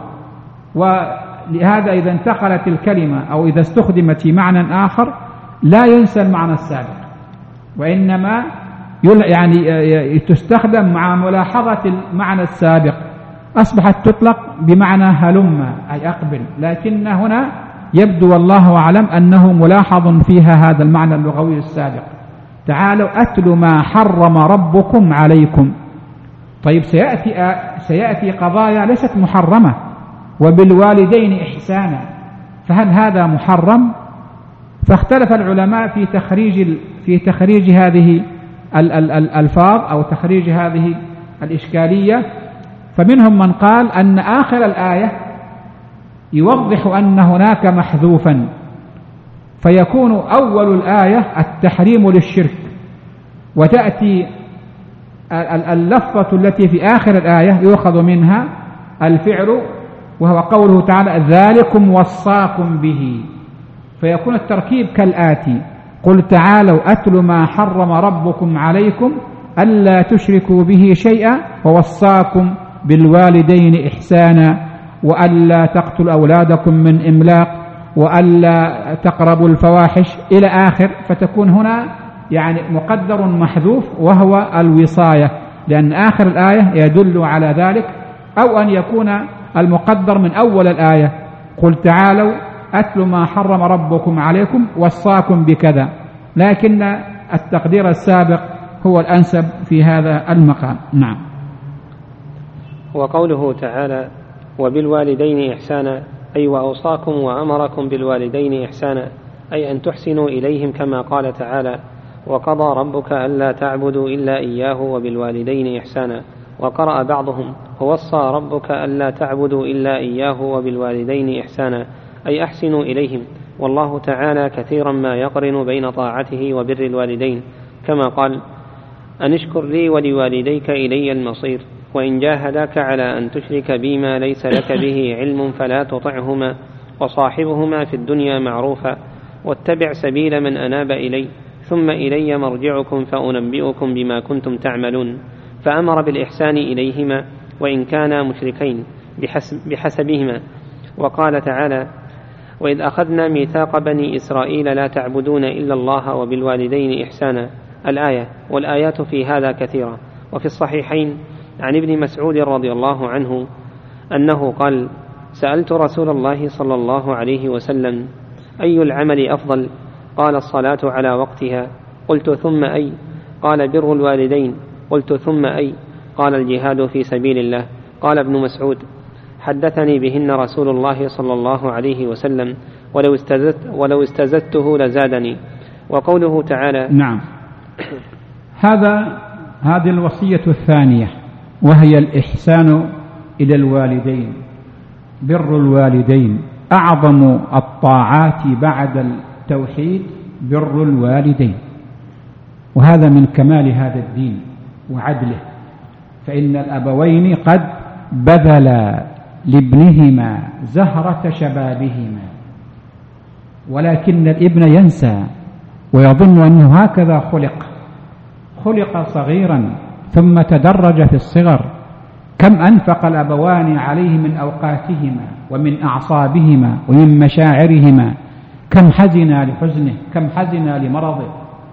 ولهذا إذا انتقلت الكلمة أو إذا استخدمت في معنى آخر لا ينسى المعنى السابق، وإنما يعني تستخدم مع ملاحظة المعنى السابق. أصبحت تطلق بمعنى هلم أي أقبل، لكن هنا يبدو والله أعلم أنه ملاحظ فيها هذا المعنى اللغوي السابق. تعالوا أتل ما حرم ربكم عليكم. طيب سيأتي قضايا ليست محرمة، وبالوالدين إحسانا، فهل هذا محرم؟ فاختلف العلماء في تخريج هذه الألفاظ أو تخريج هذه الإشكالية. فمنهم من قال أن آخر الآية يوضح أن هناك محذوفا، فيكون أول الآية التحريم للشرك، وتأتي اللفظة التي في آخر الآية يؤخذ منها الفعل، وهو قوله تعالى ذلكم وصاكم به، فيكون التركيب كالآتي: قل تعالوا أتل ما حرم ربكم عليكم ألا تشركوا به شيئا ووصاكم بالوالدين إحسانا وألا تقتلوا أولادكم من إملاق وألا تقربوا الفواحش إلى آخر. فتكون هنا يعني مقدر محذوف وهو الوصاية، لأن آخر الآية يدل على ذلك، أو أن يكون المقدر من أول الآية قل تعالوا أتل ما حرم ربكم عليكم وصاكم بكذا، لكن التقدير السابق هو الأنسب في هذا المقام. نعم. وقوله تعالى وبالوالدين إحسانا أي وأوصاكم وأمركم بالوالدين إحسانا، أي أن تحسنوا إليهم كما قال تعالى وقضى ربك ألا تعبدوا إلا إياه وبالوالدين إحسانا. وقرأ بعضهم ووصى ربك ألا تعبدوا إلا إياه وبالوالدين إحسانا، أي أحسنوا إليهم. والله تعالى كثيرا ما يقرن بين طاعته وبر الوالدين، كما قال أن اشكر لي ولوالديك إلي المصير، وإن جاهداك على أن تشرك بي ما ليس لك به علم فلا تطعهما وصاحبهما في الدنيا معروفا واتبع سبيل من أناب إلي ثم إلي مرجعكم فأنبئكم بما كنتم تعملون. فأمر بالإحسان إليهما وإن كانا مشركين بحسبهما. وقال تعالى وإذ أخذنا ميثاق بني إسرائيل لا تعبدون إلا الله وبالوالدين إحسانا الآية. والآيات في هذا كثيرة. وفي الصحيحين عن ابن مسعود رضي الله عنه أنه قال سألت رسول الله صلى الله عليه وسلم أي العمل أفضل؟ قال الصلاة على وقتها. قلت ثم أي؟ قال بر الوالدين. قلت ثم أي؟ قال الجهاد في سبيل الله. قال ابن مسعود حدثني بهن رسول الله صلى الله عليه وسلم ولو استزدته لزادني. وقوله تعالى نعم. هذه الوصية الثانية وهي الإحسان إلى الوالدين، بر الوالدين. أعظم الطاعات بعد التوحيد بر الوالدين، وهذا من كمال هذا الدين وعدله، فإن الأبوين قد بذلا لابنهما زهرة شبابهما، ولكن الابن ينسى ويظن أنه هكذا خلق صغيرا ثم تدرج في الصغر. كم أنفق الأبوان عليه من أوقاتهما ومن أعصابهما ومن مشاعرهما، كم حزنا لحزنه، كم حزنا لمرضه.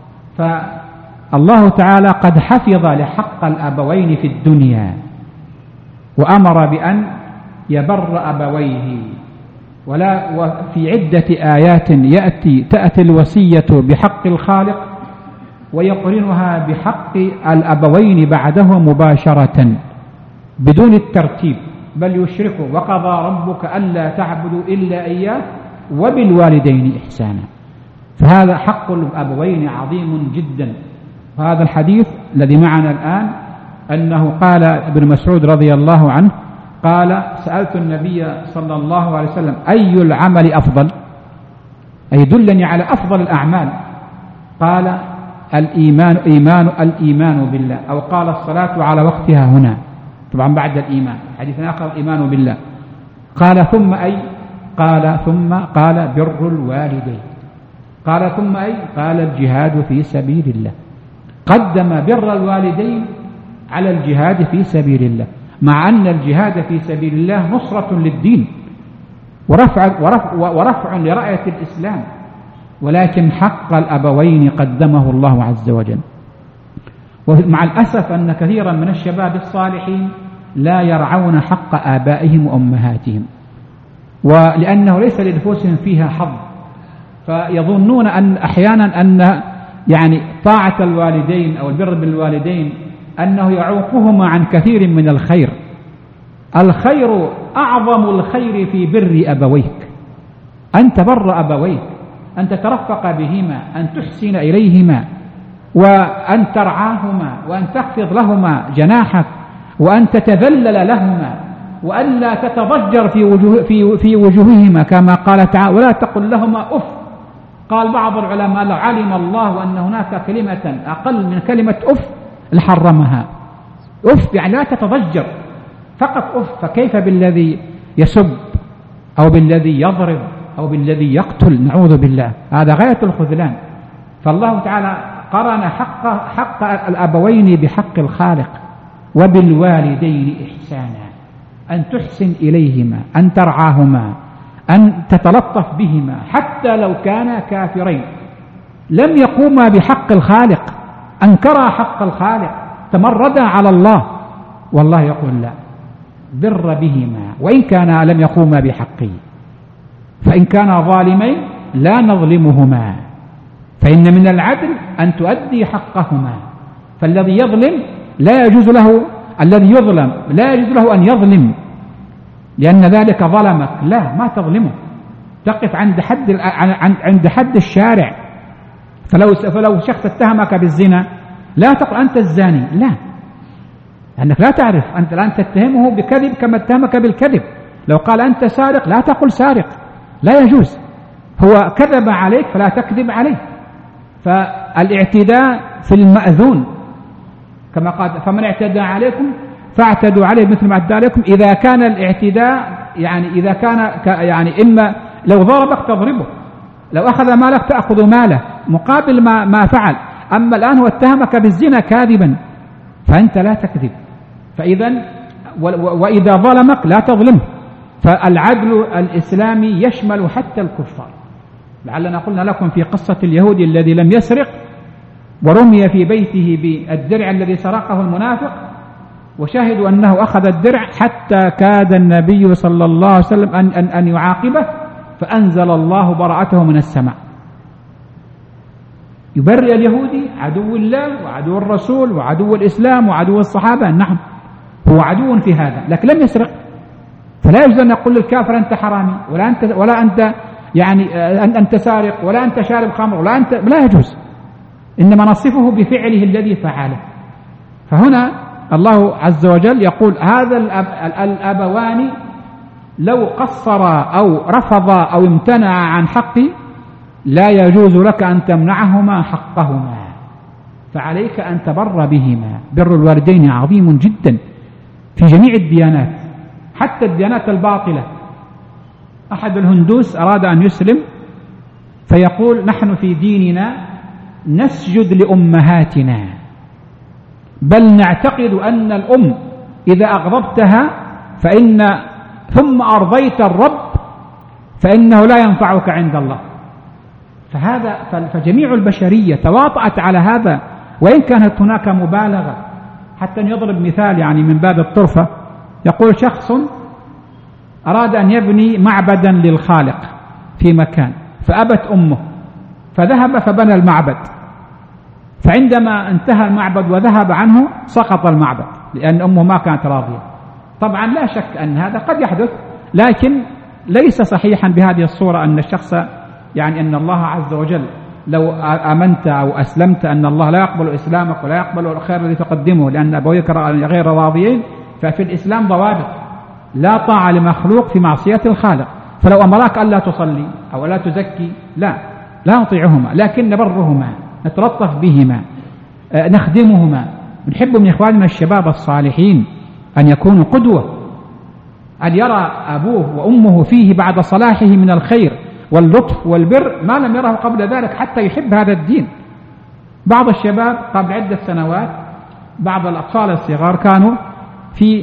فالله تعالى قد حفظ لحق الأبوين في الدنيا وأمر بأن يبر أبويه وفي عدة آيات تأتي الوصية بحق الخالق ويقرنها بحق الأبوين بعده مباشرة بدون الترتيب، بل يشركوا وقضى ربك ألا تعبدوا إلا إياه وبالوالدين إحسانا. فهذا حق الأبوين عظيم جدا. وهذا الحديث الذي معنا الآن أنه قال ابن مسعود رضي الله عنه قال سألت النبي صلى الله عليه وسلم أي العمل أفضل، أي دلني على أفضل الأعمال، قال الإيمان بالله، أو قال الصلاة على وقتها هنا، طبعا بعد الإيمان، حديث آخر الإيمان بالله. قال ثم أي؟ قال بر الوالدين. قال ثم أي؟ قال الجهاد في سبيل الله. قدم بر الوالدين على الجهاد في سبيل الله، مع أن الجهاد في سبيل الله نصرة للدين ورفع لراية الإسلام، ولكن حق الأبوين قدمه الله عز وجل. ومع الأسف أن كثيرا من الشباب الصالحين لا يرعون حق آبائهم وأمهاتهم، ولأنه ليس لنفوسهم فيها حظ، فيظنون أن أحيانا أن يعني طاعة الوالدين أو البر بالوالدين أنه يعوقهما عن كثير من الخير. الخير أعظم الخير في بر أبويك، أن تبر أبويك، أن تترفق بهما، أن تحسن إليهما، وأن ترعاهما، وأن تخفض لهما جناحك، وأن تتذلل لهما، وأن لا تتضجر في وجوههما كما قال تعالى ولا تقل لهما أف. قال بعض العلماء لو علم الله أن هناك كلمة أقل من كلمة أف لحرمها. أف يعني لا تتضجر، فقط أف. فكيف بالذي يسب أو بالذي يضرب أو بالذي يقتل؟ نعوذ بالله، هذا غاية الخذلان. فالله تعالى قرن حق الأبوين بحق الخالق. وبالوالدين إحسانا، أن تحسن إليهما، أن ترعاهما، أن تتلطف بهما حتى لو كانا كافرين. لم يقوما بحق الخالق، أنكرا حق الخالق، تمردا على الله، والله يقول لا، بر بهما وإن كانا لم يقوما بحقه، فإن كانا ظالمين لا نظلمهما، فإن من العدل أن تؤدي حقهما. فالذي يظلم لا يجوز له، الذي يظلم لا يجوز له أن يظلم، لأن ذلك ظلمك، لا، ما تظلمه، تقف عند حد الشارع. فلو شخص اتهمك بالزنا لا تقل أنت الزاني، لا، لأنك لا تعرف، أنت الآن تتهمه بكذب كما اتهمك بالكذب. لو قال أنت سارق لا تقل سارق، لا يجوز، هو كذب عليك فلا تكذب عليه. فالاعتداء في المأذون كما قال فمن اعتدى عليكم فاعتدوا عليه مثل ما اعتدى عليكم. إذا كان الاعتداء يعني إذا كان يعني إما لو ضربك تضربه، لو أخذ مالك تأخذ ماله مقابل ما فعل. أما الآن هو اتهمك بالزنا كاذبا فأنت لا تكذب. فإذا وإذا ظلمك لا تظلمه. فالعدل الإسلامي يشمل حتى الكفار. لعلنا قلنا لكم في قصة اليهودي الذي لم يسرق ورمي في بيته بالدرع الذي سرقه المنافق، وشاهدوا أنه أخذ الدرع حتى كاد النبي صلى الله عليه وسلم أن يعاقبه، فأنزل الله براءته من السماء. يبرئ اليهودي عدو الله وعدو الرسول وعدو الإسلام وعدو الصحابة، نعم هو عدو في هذا، لكن لم يسرق. فلا يجوز أن يقول للكافر أنت حرامي، ولا أنت يعني أنت سارق، ولا أنت شارب خمر، ولا أنت، لا يجوز، إنما نصفه بفعله الذي فعله. فهنا الله عز وجل يقول هذا الأبوان لو قصرا أو رفضا أو امتنعا عن حقي لا يجوز لك أن تمنعهما حقهما، فعليك أن تبر بهما. بر الوالدين عظيم جدا في جميع الديانات، حتى الديانات الباطلة. أحد الهندوس أراد أن يسلم فيقول نحن في ديننا نسجد لأمهاتنا، بل نعتقد أن الأم إذا أغضبتها ثم أرضيت الرب فإنه لا ينفعك عند الله. فجميع البشرية تواطأت على هذا، وإن كانت هناك مبالغة. حتى يضرب مثال يعني من باب الطرفة، يقول شخص أراد أن يبني معبدا للخالق في مكان، فأبت أمه، فذهب فبنى المعبد، فعندما انتهى المعبد وذهب عنه سقط المعبد لأن أمه ما كانت راضية. طبعا لا شك أن هذا قد يحدث، لكن ليس صحيحا بهذه الصورة أن الشخص يعني أن الله عز وجل لو آمنت أو أسلمت أن الله لا يقبل إسلامك ولا يقبل الخير الذي تقدمه لأن أبويك غير راضيين. ففي الإسلام ضوابط، لا طاعة لمخلوق في معصية الخالق. فلو أمرك ألا تصلي أو ألا تزكي لا نطيعهما، لكن نبرهما، نتلطف بهما، نخدمهما. نحب من إخواننا الشباب الصالحين أن يكونوا قدوة، أن يرى أبوه وأمه فيه بعد صلاحه من الخير واللطف والبر ما لم يره قبل ذلك حتى يحب هذا الدين. بعض الشباب قبل عدة سنوات، بعض الأطفال الصغار كانوا في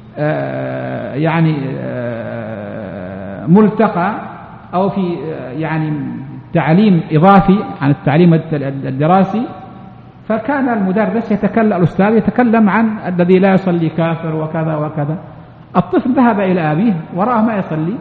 ملتقى أو في تعليم إضافي عن التعليم الدراسي، فكان المدرس الأستاذ يتكلم عن الذي لا يصلي كافر وكذا وكذا. الطفل ذهب إلى أبيه وراه ما يصلي،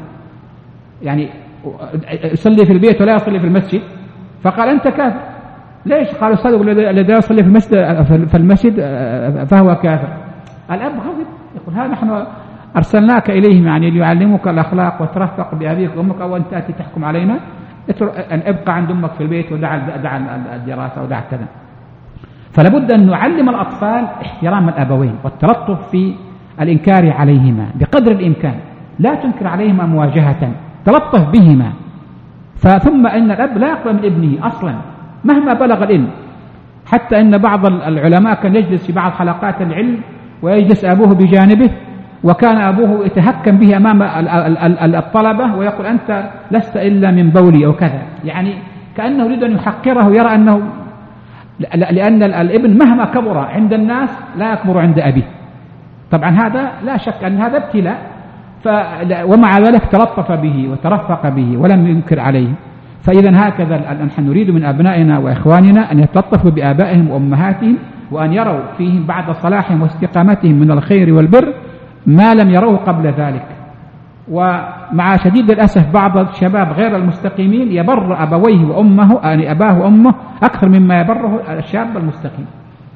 يصلي في البيت ولا يصلي في المسجد، فقال أنت كافر. ليش؟ قال أستاذ الذي يصلي في المسجد فهو كافر. الأب غضب، يقول هذا نحن أرسلناك إليهم ليعلموك الأخلاق وترفق بأبيك وأمك، أو أن تأتي تحكم علينا أن ابقى عند أمك في البيت ودع الدراسة ودع كذا. فلابد أن نعلم الأطفال احترام الأبوين والتلطف في الإنكار عليهما بقدر الإمكان، لا تنكر عليهما مواجهة، تلطف بهما. ثم إن الأب لا يقبل من ابنه أصلا مهما بلغ العلم، حتى إن بعض العلماء كان يجلس في بعض حلقات العلم ويجلس أبوه بجانبه، وكان أبوه يتهكم به أمام الطلبة ويقول أنت لست إلا من بولي أو كذا، كأنه يريد أن يحقره، يرى أنه لأن الابن مهما كبر عند الناس لا يكبر عند أبيه. طبعا هذا لا شك أن هذا ابتلاء، ومع ذلك تلطف به وترفق به ولم ينكر عليه. فإذا هكذا نحن نريد من أبنائنا وإخواننا أن يتلطفوا بآبائهم وأمهاتهم، وأن يروا فيهم بعد صلاحهم واستقامتهم من الخير والبر ما لم يروه قبل ذلك. ومع شديد الأسف بعض الشباب غير المستقيمين يبر أبويه وأمه، أباه وأمه أكثر مما يبره الشاب المستقيم.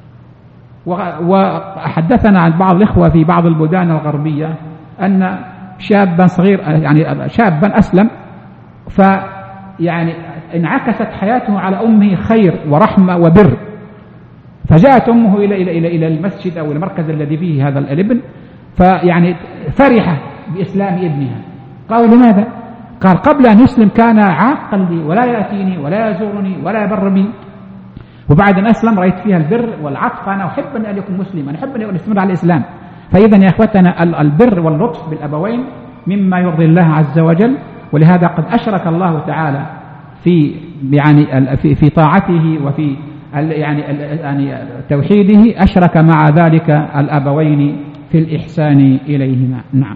وحدثنا عن بعض الإخوة في بعض البلدان الغربية أن شابا صغير شابا أسلم، انعكست حياته على أمه خير ورحمة وبر، فجاءت أمه إلى المسجد أو المركز الذي فيه هذا الابن، فرحة بإسلام ابنها. قالوا لماذا؟ قال قبل أن يسلم كان عاقا لي ولا يأتيني ولا يزورني ولا يبر بي، وبعد أن أسلم رأيت فيها البر والعطف، أنا أحب أن يكون مسلما، أحب أن يستمر على الإسلام. فإذا يا إخوتنا البر واللطف بالأبوين مما يرضي الله عز وجل، ولهذا قد أشرك الله تعالى في طاعته وفي توحيده، أشرك مع ذلك الأبوين في الإحسان إليهما. نعم.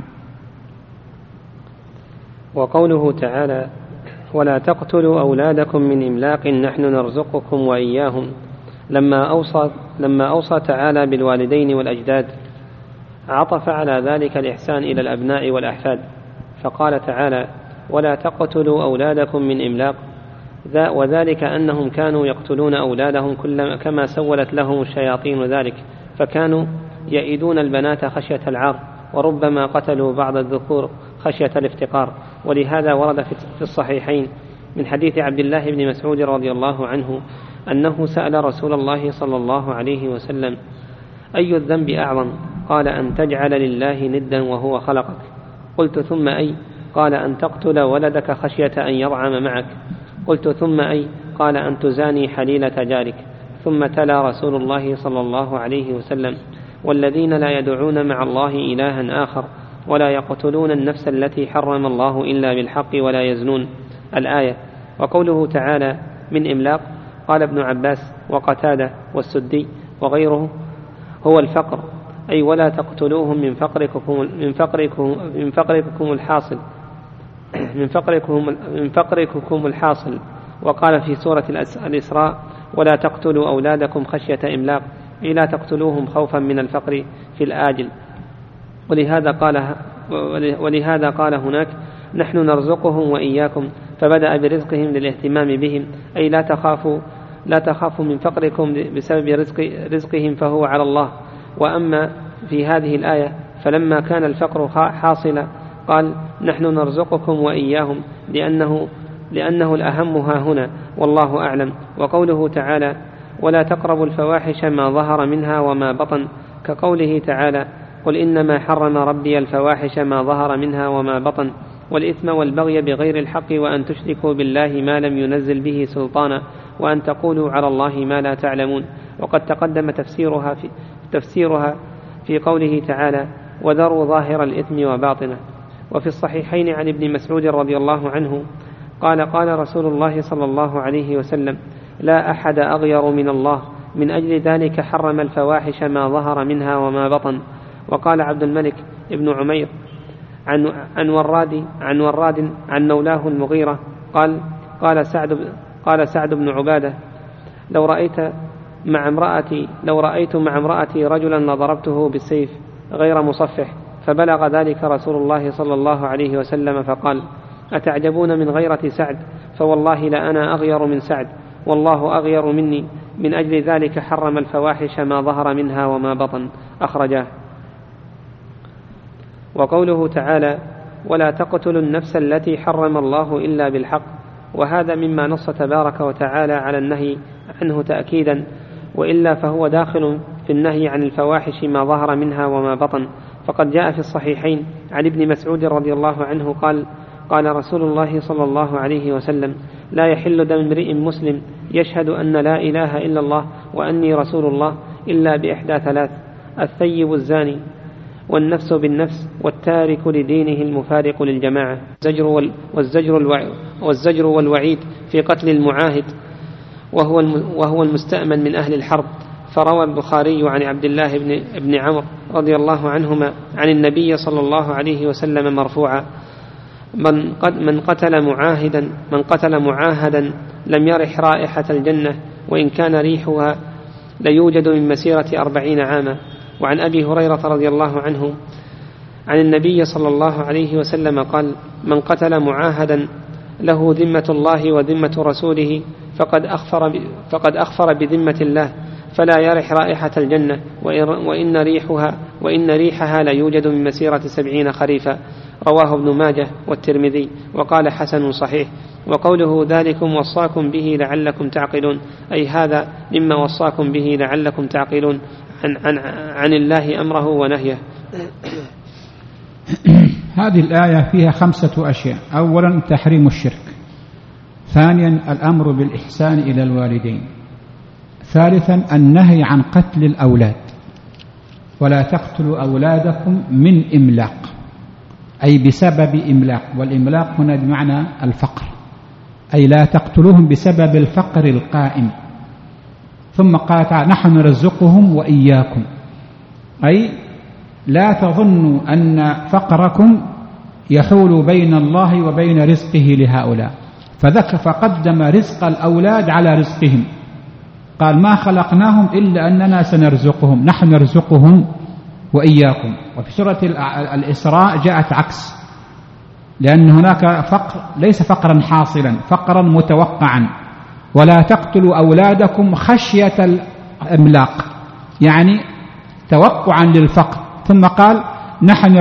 وقوله تعالى ولا تقتلوا أولادكم من إملاق نحن نرزقكم وإياهم، لما أوصى تعالى بالوالدين والأجداد عطف على ذلك الإحسان إلى الأبناء والأحفاد، فقال تعالى ولا تقتلوا أولادكم من إملاق، وذلك أنهم كانوا يقتلون أولادهم كما سولت لهم الشياطين ذلك، فكانوا يئدون البنات خشية العار، وربما قتلوا بعض الذكور خشية الافتقار. ولهذا ورد في الصحيحين من حديث عبد الله بن مسعود رضي الله عنه أنه سأل رسول الله صلى الله عليه وسلم أي الذنب أعظم؟ قال أن تجعل لله ندا وهو خلقك. قلت ثم أي؟ قال أن تقتل ولدك خشية أن يضعم معك. قلت ثم أي؟ قال أن تزاني حليلة جارك. ثم تلا رسول الله صلى الله عليه وسلم والذين لا يدعون مع الله إلها آخر ولا يقتلون النفس التي حرم الله إلا بالحق ولا يزنون، الآية. وقوله تعالى من إملاق، قال ابن عباس وقتادة والسدي وغيره هو الفقر، أي ولا تقتلوهم من فقركم الحاصل. وقال في سورة الإسراء ولا تقتلوا أولادكم خشية إملاق، أي لا تقتلوهم خوفا من الفقر في الآجل. ولهذا قال هناك: نحن نرزقهم وإياكم، فبدأ برزقهم للاهتمام بهم، أي لا تخافوا من فقركم بسبب رزقهم فهو على الله. وأما في هذه الآية فلما كان الفقر حاصلا قال: نحن نرزقكم وإياهم، لأنه الأهم ها هنا، والله أعلم. وقوله تعالى: ولا تقربوا الفواحش ما ظهر منها وما بطن، كقوله تعالى: قل إنما حرم ربي الفواحش ما ظهر منها وما بطن والإثم والبغي بغير الحق وأن تشركوا بالله ما لم ينزل به سلطانا وأن تقولوا على الله ما لا تعلمون. وقد تقدم تفسيرها في قوله تعالى: وذروا ظاهر الإثم وباطنه. وفي الصحيحين عن ابن مسعود رضي الله عنه قال: قال رسول الله صلى الله عليه وسلم: لا أحد أغير من الله، من أجل ذلك حرم الفواحش ما ظهر منها وما بطن. وقال عبد الملك ابن عمير عن وراد عن مولاه المغيرة قال سعد بن عبادة: لو رأيت مع امرأتي رجلا لضربته بالسيف غير مصفح. فبلغ ذلك رسول الله صلى الله عليه وسلم فقال: أتعجبون من غيرة سعد؟ فوالله لأنا أغير من سعد، والله أغير مني، من أجل ذلك حرم الفواحش ما ظهر منها وما بطن. أخرجاه. وقوله تعالى: ولا تقتلوا النفس التي حرم الله إلا بالحق، وهذا مما نص تبارك وتعالى على النهي عنه تأكيدا، وإلا فهو داخل في النهي عن الفواحش ما ظهر منها وما بطن. فقد جاء في الصحيحين عن ابن مسعود رضي الله عنه قال رسول الله صلى الله عليه وسلم: لا يحل دم امرئ مسلم يشهد أن لا إله إلا الله وأني رسول الله إلا بإحدى ثلاث: الثيب الزاني، والنفس بالنفس، والتارك لدينه المفارق للجماعة. والزجر والوعيد في قتل المعاهد وهو المستأمن من أهل الحرب. فروى البخاري عن عبد الله بن عمرو رضي الله عنهما عن النبي صلى الله عليه وسلم مرفوعا: من قتل معاهدا لم يرح رائحة الجنة، وإن كان ريحها ليوجد من مسيرة 40 عاما. وعن أبي هريرة رضي الله عنه عن النبي صلى الله عليه وسلم قال: من قتل معاهدا له ذمة الله وذمة رسوله فقد أخفر بذمة الله، فلا يرح رائحة الجنة، وإن ريحها لا يوجد من مسيرة 70 خريفا. رواه ابن ماجه والترمذي وقال: حسن صحيح. وقوله: ذلكم وصاكم به لعلكم تعقلون، أي هذا مما وصاكم به لعلكم تعقلون عن الله أمره ونهيه. هذه الآية فيها 5 أشياء: أولا تحريم الشرك، ثانيا الأمر بالإحسان إلى الوالدين، ثالثا النهي عن قتل الأولاد، ولا تقتلوا أولادكم من إملاق، أي بسبب إملاق، والإملاق هنا بمعنى الفقر، أي لا تقتلوهم بسبب الفقر القائم. ثم قال تعالى: نحن نرزقهم وإياكم، أي لا تظنوا أن فقركم يحول بين الله وبين رزقه لهؤلاء، فقدم رزق الأولاد على رزقهم، قال: ما خلقناهم إلا أننا سنرزقهم، نحن نرزقهم وإياكم. وفي سورة الإسراء جاءت عكس، لأن هناك فقر ليس فقرا حاصلا، فقرا متوقعا. ولا تقتلوا أولادكم خشية الإملاق، يعني توقعا للفقر. ثم قال: نحن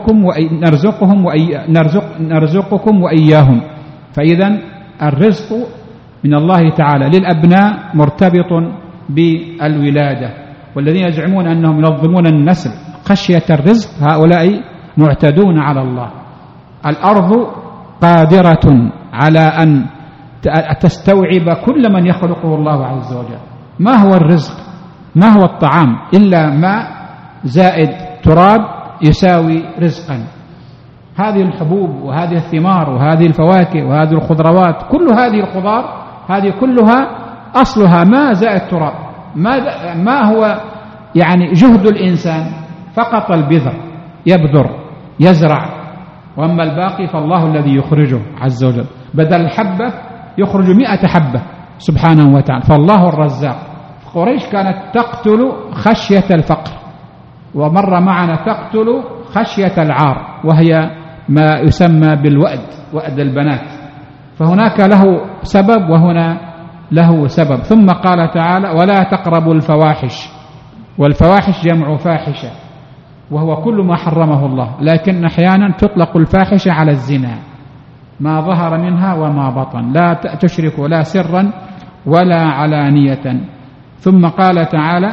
نرزقكم وإياهم. فإذا الرزق من الله تعالى للأبناء مرتبط بالولادة، والذين يزعمون أنهم ينظمون النسل خشية الرزق هؤلاء معتدون على الله. الأرض قادرة على أن تستوعب كل من يخلقه الله عز وجل. ما هو الرزق؟ ما هو الطعام إلا ماء زائد تراب يساوي رزقا. هذه الحبوب وهذه الثمار وهذه الفواكه وهذه الخضروات، كل هذه الخضار هذه كلها أصلها ماء زائد تراب. ما هو يعني جهد الإنسان؟ فقط البذر، يبذر يزرع، وأما الباقي فالله الذي يخرجه عز وجل. بدل الحبة يخرج 100 حبة سبحانه وتعالى، فالله الرزاق. قريش كانت تقتل خشية الفقر، ومر معنا تقتل خشية العار، وهي ما يسمى بالوأد، وأد البنات، فهناك له سبب وهنا له سبب. ثم قال تعالى ولا تقربوا الفواحش، والفواحش جمع فاحشة، وهو كل ما حرمه الله، لكن أحيانا تطلق الفاحشة على الزنا ما ظهر منها وما بطن، لا تشركوا لا سرا ولا علانية. ثم قال تعالى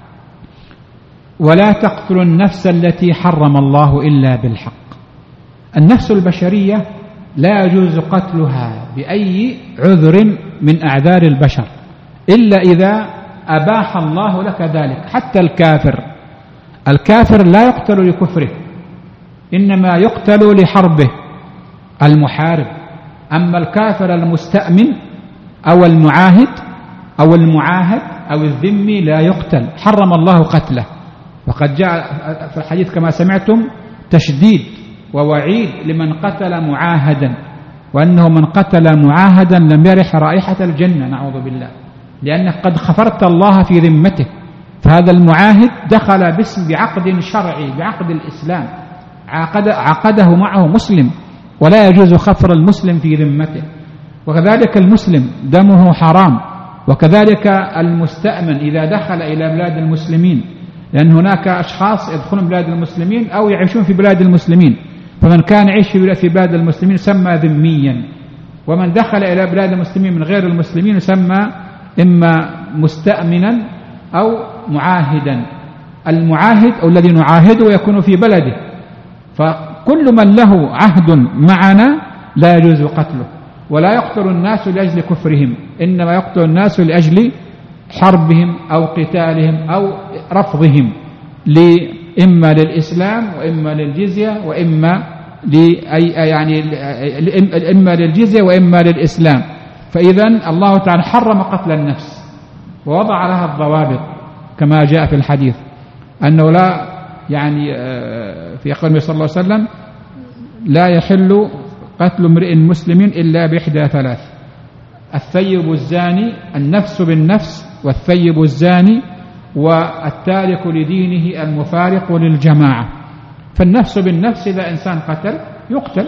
ولا تقتلوا النفس التي حرم الله إلا بالحق. النفس البشرية لا يجوز قتلها بأي عذر من أعذار البشر إلا إذا أباح الله لك ذلك. حتى الكافر لا يقتل لكفره، إنما يقتل لحربه المحارب. أما الكافر المستأمن أو المعاهد أو الذمي لا يقتل، حرم الله قتله. وقد جاء في الحديث كما سمعتم تشديد ووعيد لمن قتل معاهدا، وأنه من قتل معاهدا لم يرح رائحة الجنة، نعوذ بالله، لأنك قد خفرت الله في ذمته. فهذا المعاهد دخل بعقد شرعي، بعقد الإسلام، عقده معه مسلم، ولا يجوز خفر المسلم في ذمته. وكذلك المسلم دمه حرام، وكذلك المستأمن إذا دخل إلى بلاد المسلمين، لأن هناك أشخاص يدخلون بلاد المسلمين أو يعيشون في بلاد المسلمين، فمن كان يعيش في بلاد المسلمين يسمى ذميا، ومن دخل إلى بلاد المسلمين من غير المسلمين يسمى إما مستأمنا أو معاهدا. المعاهد أو الذي نعاهده يكون في بلده، فكل من له عهد معنا لا يجوز قتله. ولا يقتل الناس لأجل كفرهم، إنما يقتل الناس لأجل حربهم أو قتالهم أو رفضهم إما للإسلام وإما للجزية وإما إما للجزية وإما للإسلام. فإذن الله تعالى حرم قتل النفس ووضع لها الضوابط كما جاء في الحديث أنه لا في قوله صلى الله عليه وسلم لا يحل قتل امرئ مسلم إلا بإحدى ثلاث: الثيب الزاني، النفس بالنفس، والثيب الزاني، والتارك لدينه المفارق للجماعة. فالنفس بالنفس إذا إنسان قتل يقتل،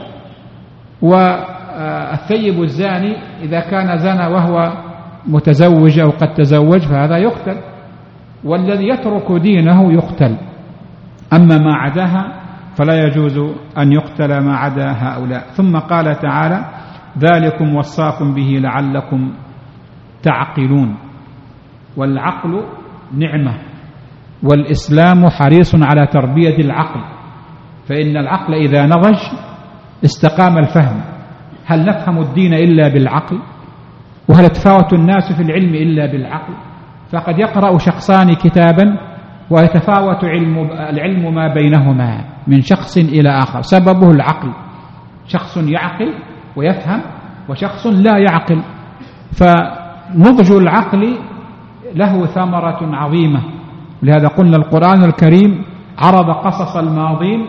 والثيب الزاني إذا كان زنى وهو متزوج أو قد تزوج فهذا يقتل، والذي يترك دينه يقتل. أما ما عداها فلا يجوز أن يقتل ما عدا هؤلاء. ثم قال تعالى ذلكم وصاكم به لعلكم تعقلون. والعقل نعمة، والإسلام حريص على تربية العقل، فإن العقل إذا نضج استقام الفهم. هل نفهم الدين إلا بالعقل؟ وهل يتفاوت الناس في العلم إلا بالعقل؟ فقد يقرأ شخصان كتابا ويتفاوت العلم ما بينهما من شخص إلى آخر، سببه العقل. شخص يعقل ويفهم وشخص لا يعقل، فنضج العقل له ثمرة عظيمة. لهذا قلنا القرآن الكريم عرض قصص الماضين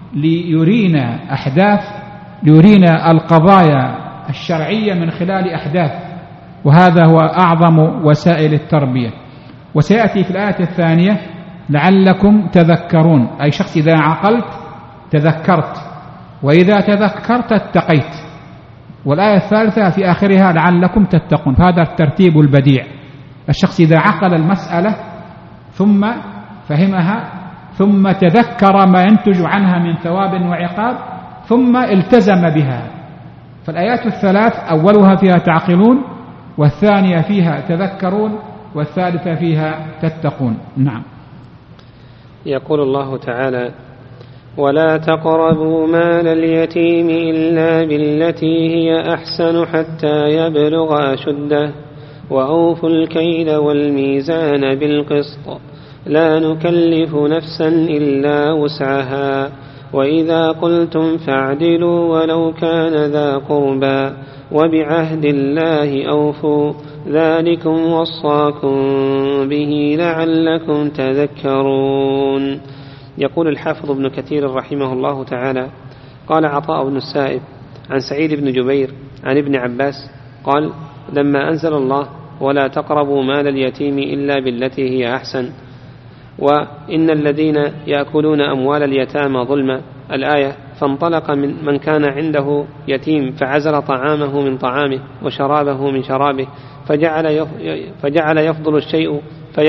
ليرينا القضايا الشرعية من خلال أحداث، وهذا هو أعظم وسائل التربية. وسيأتي في الآية الثانية لعلكم تذكرون، أي شخص إذا عقلت تذكرت، وإذا تذكرت اتقيت. والآية الثالثة في آخرها لعلكم تتقون. فهذا الترتيب البديع. الشخص إذا عقل المسألة ثم فهمها ثم تذكر ما ينتج عنها من ثواب وعقاب ثم التزم بها. فالآيات الثلاث أولها فيها تعقلون، والثانية فيها تذكرون، والثالثة فيها تتقون. نعم. يقول الله تعالى ولا تقربوا مال اليتيم إلا بالتي هي أحسن حتى يبلغ أشده وأوفوا الكيل والميزان بالقسط لا نكلف نفسا إلا وسعها وإذا قلتم فاعدلوا ولو كان ذا قربى وبعهد الله أوفوا ذلكم وصاكم به لعلكم تذكرون. يقول الحافظ ابن كثير رحمه الله تعالى قال عطاء بن السائب عن سعيد بن جبير عن ابن عباس قال لما أنزل الله ولا تقربوا مال اليتيم إلا بالتي هي أحسن وإن الذين يأكلون أموال اليتامى ظلما الآية. فانطلق من كان عنده يتيم فعزل طعامه من طعامه وشرابه من شرابه فجعل يفضل الشيء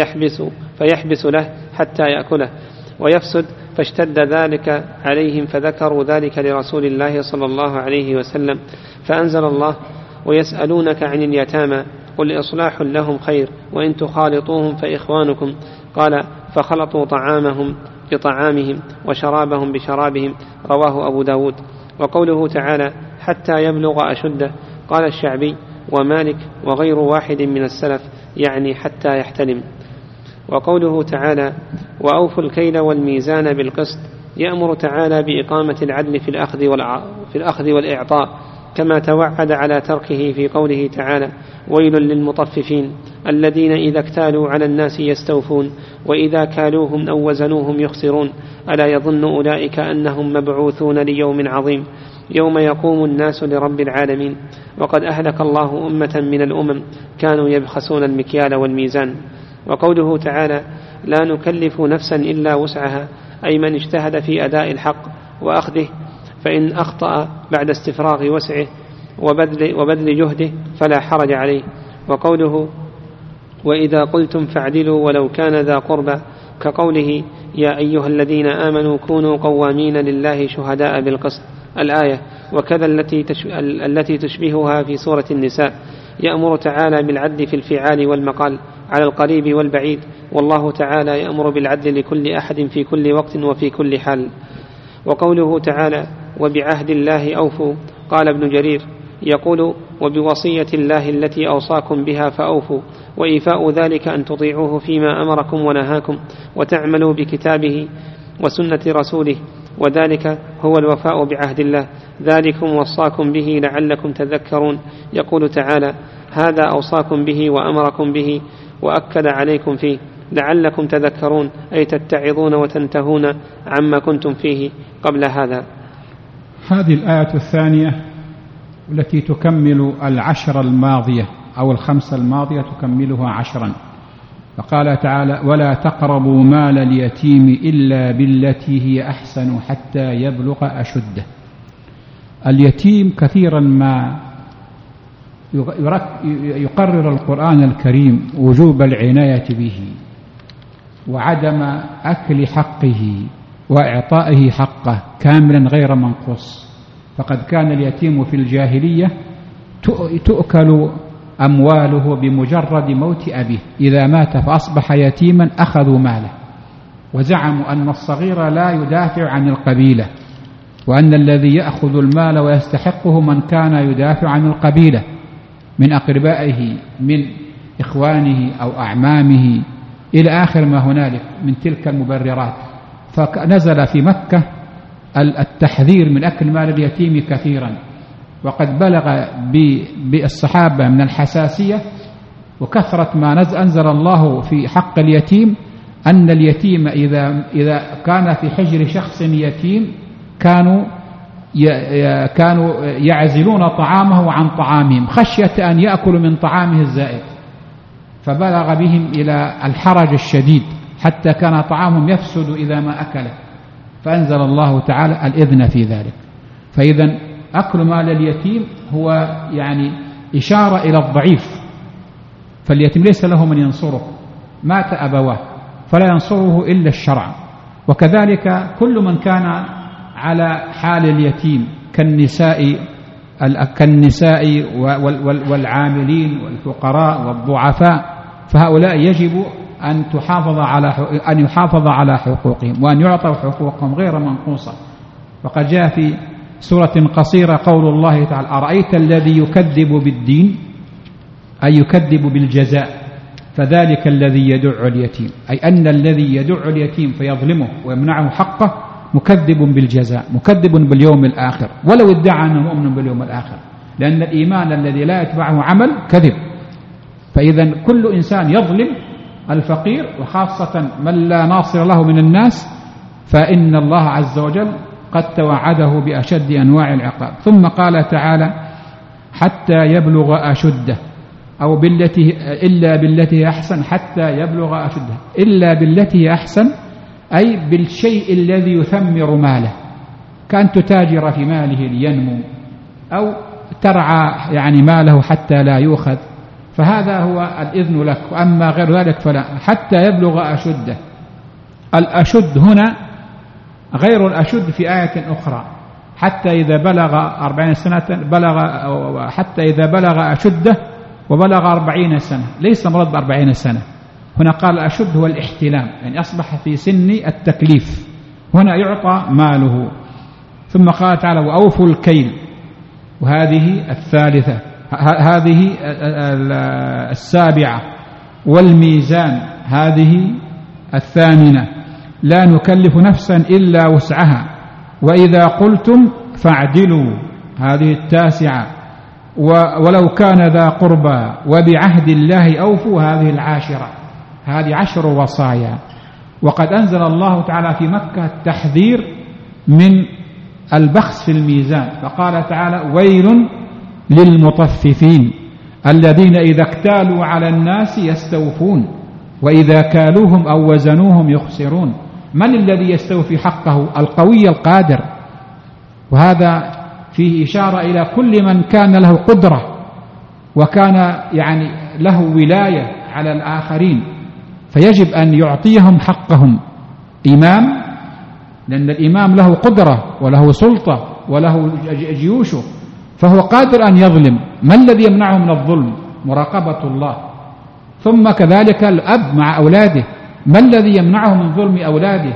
فيحبس له حتى يأكله ويفسد، فاشتد ذلك عليهم فذكروا ذلك لرسول الله صلى الله عليه وسلم، فأنزل الله: ويسألونك عن اليتامى قل إصلاح لهم خير وإن تخالطوهم فإخوانكم. قال: فخلطوا طعامهم بطعامهم وشرابهم بشرابهم. رواه أبو داود. وقوله تعالى: حتى يبلغ أشده، قال الشعبي ومالك وغير واحد من السلف، يعني حتى يحتلم. وقوله تعالى: وأوفوا الكيل والميزان بالقسط، يأمر تعالى بإقامة العدل في الأخذ والإعطاء، كما توعد على تركه في قوله تعالى: ويل للمطففين الذين إذا اكتالوا على الناس يستوفون وإذا كالوهم أو وزنوهم يخسرون ألا يظن أولئك أنهم مبعوثون ليوم عظيم يوم يقوم الناس لرب العالمين. وقد أهلك الله أمة من الأمم كانوا يبخسون المكيال والميزان. وقوله تعالى: لا نكلف نفسا إلا وسعها، أي من اجتهد في أداء الحق وأخذه، فإن أخطأ بعد استفراغ وسعه وبذل جهده فلا حرج عليه. وقوله: وإذا قلتم فاعدلوا ولو كان ذا قربى، كقوله: يا أيها الذين آمنوا كونوا قوامين لله شهداء بالقسط الآية. وكذا التي تشبهها في سورة النساء، يأمر تعالى بالعدل في الفعال والمقال على القريب والبعيد، والله تعالى يأمر بالعدل لكل أحد في كل وقت وفي كل حال. وقوله تعالى: وبعهد الله أوفوا، قال ابن جرير يقول: وبوصية الله التي أوصاكم بها فأوفوا، وإيفاء ذلك أن تطيعوه فيما أمركم ونهاكم وتعملوا بكتابه وسنة رسوله، وذلك هو الوفاء بعهد الله، ذلكم وصاكم به لعلكم تذكرون. يقول تعالى: هذا أوصاكم به وأمركم به وأكد عليكم فيه لعلكم تذكرون، أي تتعظون وتنتهون عما كنتم فيه قبل هذا. هذه الآية الثانية التي تكمل 10 الماضية أو 5 الماضية تكملها 10. فقال تعالى: ولا تقربوا مال اليتيم إلا بالتي هي أحسن حتى يبلغ أشده. اليتيم كثيرا ما يقرر القرآن الكريم وجوب العناية به وعدم أكل حقه وإعطائه حقه كاملا غير منقوص. فقد كان اليتيم في الجاهلية تؤكل أمواله بمجرد موت أبيه، إذا مات فأصبح يتيما أخذوا ماله، وزعموا أن الصغير لا يدافع عن القبيلة، وأن الذي يأخذ المال ويستحقه من كان يدافع عن القبيلة من أقربائه من إخوانه أو أعمامه إلى آخر ما هنالك من تلك المبررات. فنزل في مكة التحذير من أكل مال اليتيم كثيرا، وقد بلغ بالصحابة من الحساسية وكثرة ما أنزل الله في حق اليتيم أن اليتيم إذا كان في حجر شخص يتيم كانوا يعزلون طعامه عن طعامهم خشية أن يأكلوا من طعامه الزائد، فبلغ بهم إلى الحرج الشديد حتى كان طعامهم يفسد إذا ما أكله، فأنزل الله تعالى الإذن في ذلك. فإذا أكل مال اليتيم هو يعني إشارة إلى الضعيف، فاليتيم ليس له من ينصره، مات أبواه فلا ينصره إلا الشرع. وكذلك كل من كان على حال اليتيم كالنساء والعاملين والفقراء والضعفاء، فهؤلاء يجب أن يحافظ على حقوقهم وأن يعطوا حقوقهم غير منقوصة. وقد جاء في سورة قصيرة قول الله تعالى: أرأيت الذي يكذب بالدين، أي يكذب بالجزاء، فذلك الذي يدع اليتيم، أي أن الذي يدع اليتيم فيظلمه ويمنعه حقه مكذب بالجزاء، مكذب باليوم الآخر، ولو ادعى أنه مؤمن باليوم الآخر، لأن الإيمان الذي لا يتبعه عمل كذب. فإذا كل إنسان يظلم الفقير، وخاصة من لا ناصر له من الناس، فإن الله عز وجل قد توعده بأشد أنواع العقاب. ثم قال تعالى: حتى يبلغ أشده، أو إلا بالتي أحسن حتى يبلغ أشده. إلا بالتي أحسن أي بالشيء الذي يثمر ماله، كأن تتاجر في ماله لينمو، أو ترعى يعني ماله حتى لا يؤخذ، فهذا هو الإذن لك. وأما غير ذلك فلا، حتى يبلغ أشده. الأشد هنا غير الأشد في آية أخرى، حتى إذا بلغ 40 سنة حتى إذا بلغ أشده وبلغ 40 سنة، ليس مرض ب40 سنة. هنا قال الأشد هو الاحتلام، يعني أصبح في سن التكليف، هنا يعطى ماله. ثم قال تعالى وأوفوا الكيل، وهذه الثالثة، هذه السابعة، والميزان هذه الثامنة، لا نكلف نفسا إلا وسعها، وإذا قلتم فاعدلوا، هذه التاسعة، ولو كان ذا قربى، وبعهد الله أوفوا، هذه العاشرة. هذه 10 وصايا. وقد أنزل الله تعالى في مكة التحذير من البخس في الميزان، فقال تعالى ويل للمطففين الذين إذا اكتالوا على الناس يستوفون وإذا كالوهم أو وزنوهم يخسرون. من الذي يستوفي حقه؟ القوي القادر. وهذا فيه إشارة إلى كل من كان له قدرة وكان يعني له ولاية على الآخرين، فيجب أن يعطيهم حقهم. إمام، لأن الإمام له قدرة وله سلطة وله جيوشه، فهو قادر أن يظلم. ما الذي يمنعه من الظلم؟ مراقبة الله. ثم كذلك الأب مع أولاده، ما الذي يمنعه من ظلم أولاده؟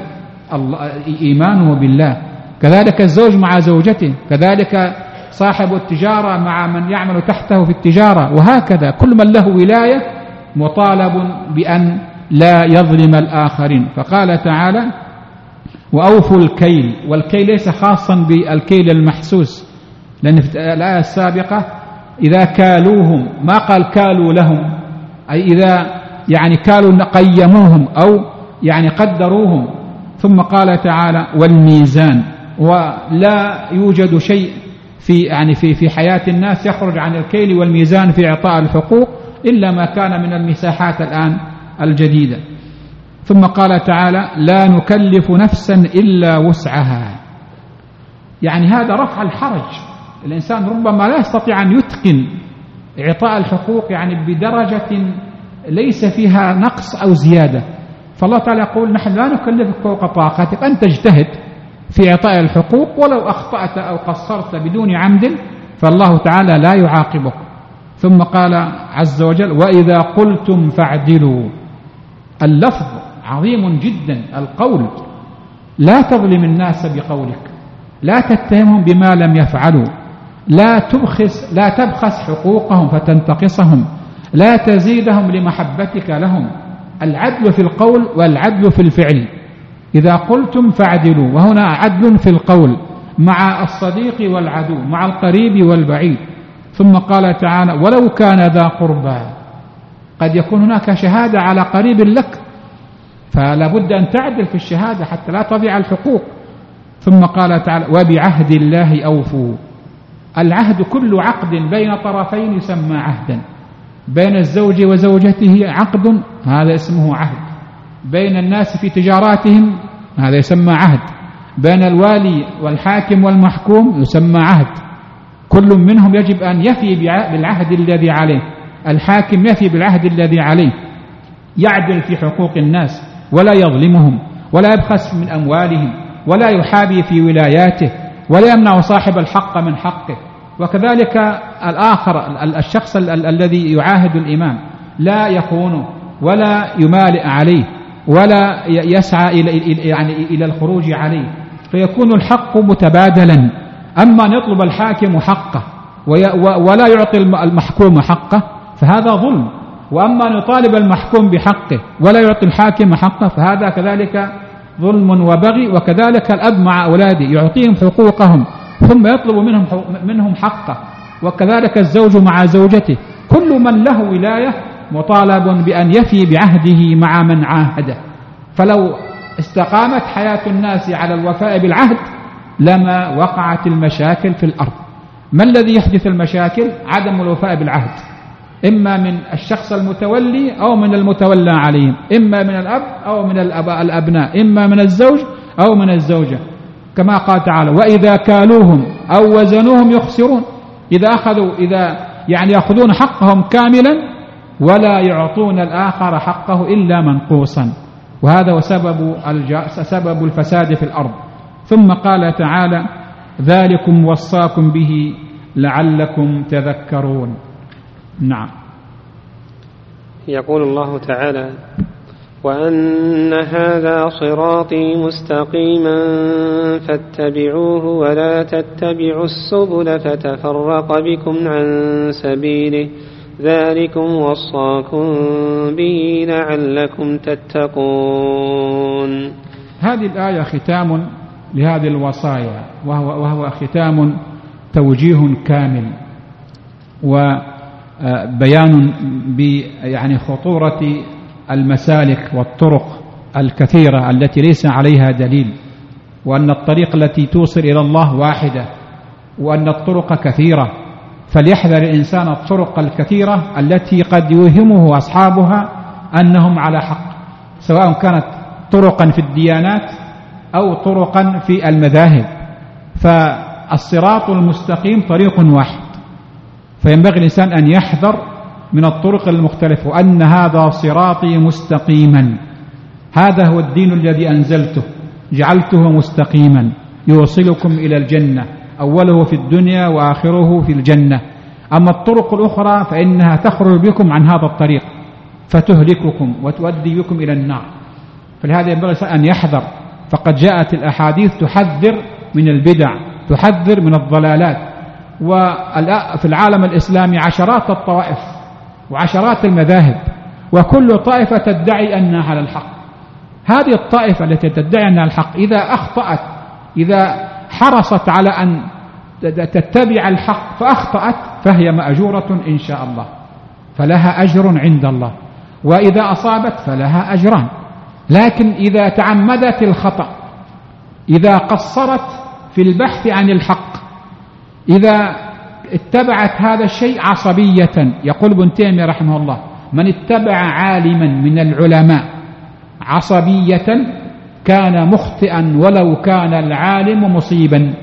إيمانه بالله. كذلك الزوج مع زوجته، كذلك صاحب التجارة مع من يعمل تحته في التجارة، وهكذا كل من له ولاية مطالب بأن لا يظلم الآخرين. فقال تعالى وأوفوا الكيل، والكيل ليس خاصا بالكيل المحسوس، لأن في الآية السابقة إذا كالوهم ما قال كالوا لهم، أي إذا يعني كالوا قيموهم أو يعني قدروهم. ثم قال تعالى والميزان، ولا يوجد شيء في حياة الناس يخرج عن الكيل والميزان في إعطاء الحقوق إلا ما كان من المساحات الآن الجديدة. ثم قال تعالى لا نكلف نفسا إلا وسعها، يعني هذا رفع الحرج. الإنسان ربما لا يستطيع أن يتقن إعطاء الحقوق يعني بدرجة ليس فيها نقص أو زيادة، فالله تعالى يقول نحن لا نكلفك فوق طاقتك، أن تجتهد في إعطاء الحقوق، ولو أخطأت أو قصرت بدون عمد فالله تعالى لا يعاقبك. ثم قال عز وجل وإذا قلتم فاعدلوا. اللفظ عظيم جدا، القول، لا تظلم الناس بقولك، لا تتهمهم بما لم يفعلوا، لا تبخس حقوقهم فتنتقصهم، لا تزيدهم لمحبتك لهم. العدل في القول والعدل في الفعل. إذا قلتم فاعدلوا، وهنا عدل في القول مع الصديق والعدو، مع القريب والبعيد. ثم قال تعالى ولو كان ذا قربى، قد يكون هناك شهادة على قريب لك، فلا بد أن تعدل في الشهادة حتى لا تضيع الحقوق. ثم قال تعالى وبعهد الله أوفوا. العهد كل عقد بين طرفين يسمى عهدا. بين الزوج وزوجته عقد، هذا اسمه عهد. بين الناس في تجاراتهم هذا يسمى عهد. بين الوالي والحاكم والمحكوم يسمى عهد. كل منهم يجب أن يفي بالعهد الذي عليه. الحاكم يفي بالعهد الذي عليه، يعدل في حقوق الناس ولا يظلمهم ولا يبخس من أموالهم ولا يحابي في ولاياته ولا يمنع صاحب الحق من حقه. وكذلك الآخر، الشخص الذي يعاهد الإمام لا يخونه ولا يمالئ عليه ولا يسعى إلى الخروج عليه، فيكون الحق متبادلا. أما أن يطلب الحاكم حقه ولا يعطي المحكوم حقه فهذا ظلم، وأما أن يطالب المحكوم بحقه ولا يعطي الحاكم حقه فهذا كذلك ظلم وبغي. وكذلك الأب مع أولاده يعطيهم حقوقهم ثم يطلب منهم حقه، وكذلك الزوج مع زوجته. كل من له ولاية مطالب بأن يفي بعهده مع من عاهده. فلو استقامت حياة الناس على الوفاء بالعهد لما وقعت المشاكل في الأرض. ما الذي يحدث المشاكل؟ عدم الوفاء بالعهد. إما من الشخص المتولي أو من المتولى عليهم، إما من الأب أو من الأبناء، إما من الزوج أو من الزوجة، كما قال تعالى: وإذا كالوهم أو وزنوهم يخسرون. إذا يأخذون حقهم كاملا ولا يعطون الآخر حقه إلا منقوصا، وهذا هو سبب الفساد في الأرض. ثم قال تعالى: ذلكم وصاكم به لعلكم تذكرون. نعم. يقول الله تعالى: وأن هذا صراطي مستقيما فاتبعوه ولا تتبعوا السبل فتفرق بكم عن سبيله ذلكم وصاكم به لعلكم تتقون. هذه الآية ختام لهذه الوصايا، وهو ختام توجيه كامل وبيان خطورة المسالك والطرق الكثيرة التي ليس عليها دليل، وأن الطريق التي توصل إلى الله واحدة، وأن الطرق كثيرة، فليحذر الإنسان الطرق الكثيرة التي قد يوهمه أصحابها أنهم على حق، سواء كانت طرقا في الديانات أو طرقا في المذاهب. فالصراط المستقيم طريق واحد، فينبغي الإنسان أن يحذر من الطرق المختلفة، وأن هذا صراطي مستقيما، هذا هو الدين الذي أنزلته جعلته مستقيما يوصلكم إلى الجنة، أوله في الدنيا وآخره في الجنة. أما الطرق الأخرى فإنها تخرج بكم عن هذا الطريق فتهلككم وتؤدي بكم إلى النار. فلهذا ينبغي أن يحذر، فقد جاءت الأحاديث تحذر من البدع، تحذر من الضلالات. وفي العالم الإسلامي عشرات الطوائف وعشرات المذاهب، وكل طائفة تدعي أنها على الحق. هذه الطائفة التي تدعي أنها الحق إذا أخطأت، إذا حرصت على أن تتبع الحق فأخطأت، فهي مأجورة إن شاء الله، فلها أجر عند الله، وإذا أصابت فلها أجران. لكن إذا تعمدت الخطأ، إذا قصرت في البحث عن الحق، إذا اتبعت هذا الشيء عصبية، يقول ابن تيمية رحمه الله: من اتبع عالما من العلماء عصبية كان مخطئا ولو كان العالم مصيبا.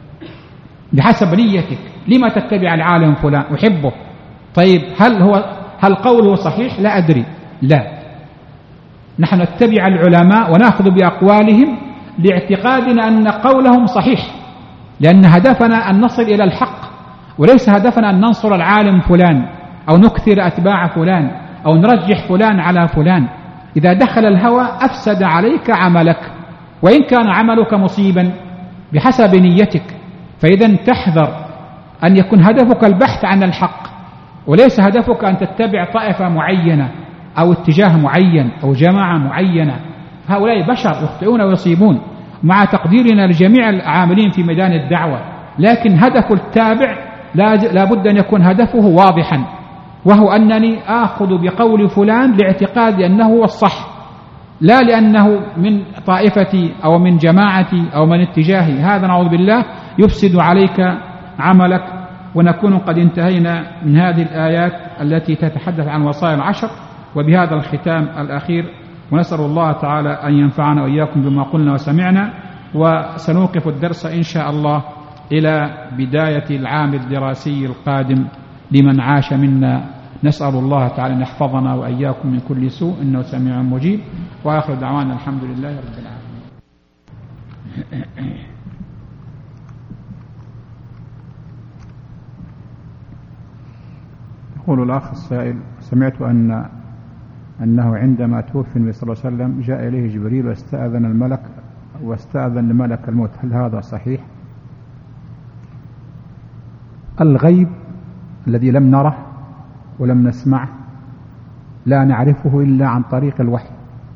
بحسب نيتك، لما تتبع العالم فلان؟ أحبه، طيب هل قوله صحيح؟ لا أدري. لا، نحن نتبع العلماء ونأخذ بأقوالهم لاعتقادنا أن قولهم صحيح، لأن هدفنا أن نصل إلى الحق، وليس هدفنا أن ننصر العالم فلان أو نكثر أتباع فلان أو نرجح فلان على فلان. إذا دخل الهوى أفسد عليك عملك، وإن كان عملك مصيبا بحسب نيتك. فإذا تحذر أن يكون هدفك البحث عن الحق، وليس هدفك أن تتبع طائفة معينة أو اتجاه معين أو جماعة معينة. هؤلاء بشر يخطئون ويصيبون، مع تقديرنا لجميع العاملين في ميدان الدعوة، لكن هدف التابع لا بد أن يكون هدفه واضحا، وهو أنني آخذ بقول فلان لاعتقادي أنه هو الصح، لا لأنه من طائفتي أو من جماعتي أو من اتجاهي. هذا نعوذ بالله يفسد عليك عملك. ونكون قد انتهينا من هذه الآيات التي تتحدث عن وصايا العشر، وبهذا الختام الأخير، ونسأل الله تعالى أن ينفعنا وإياكم بما قلنا وسمعنا. وسنوقف الدرس إن شاء الله إلى بداية العام الدراسي القادم لمن عاش منا. نسأل الله تعالى أن يحفظنا وإياكم من كل سوء، إنه سميع مجيب. وآخر دعوانا الحمد لله رب العالمين. يقول الأخ السائل: سمعت أنه عندما توفي النبي صلى الله عليه وسلم جاء إليه جبريل واستأذن لملك الموت، هل هذا صحيح؟ الغيب الذي لم نره ولم نسمعه لا نعرفه إلا عن طريق الوحي،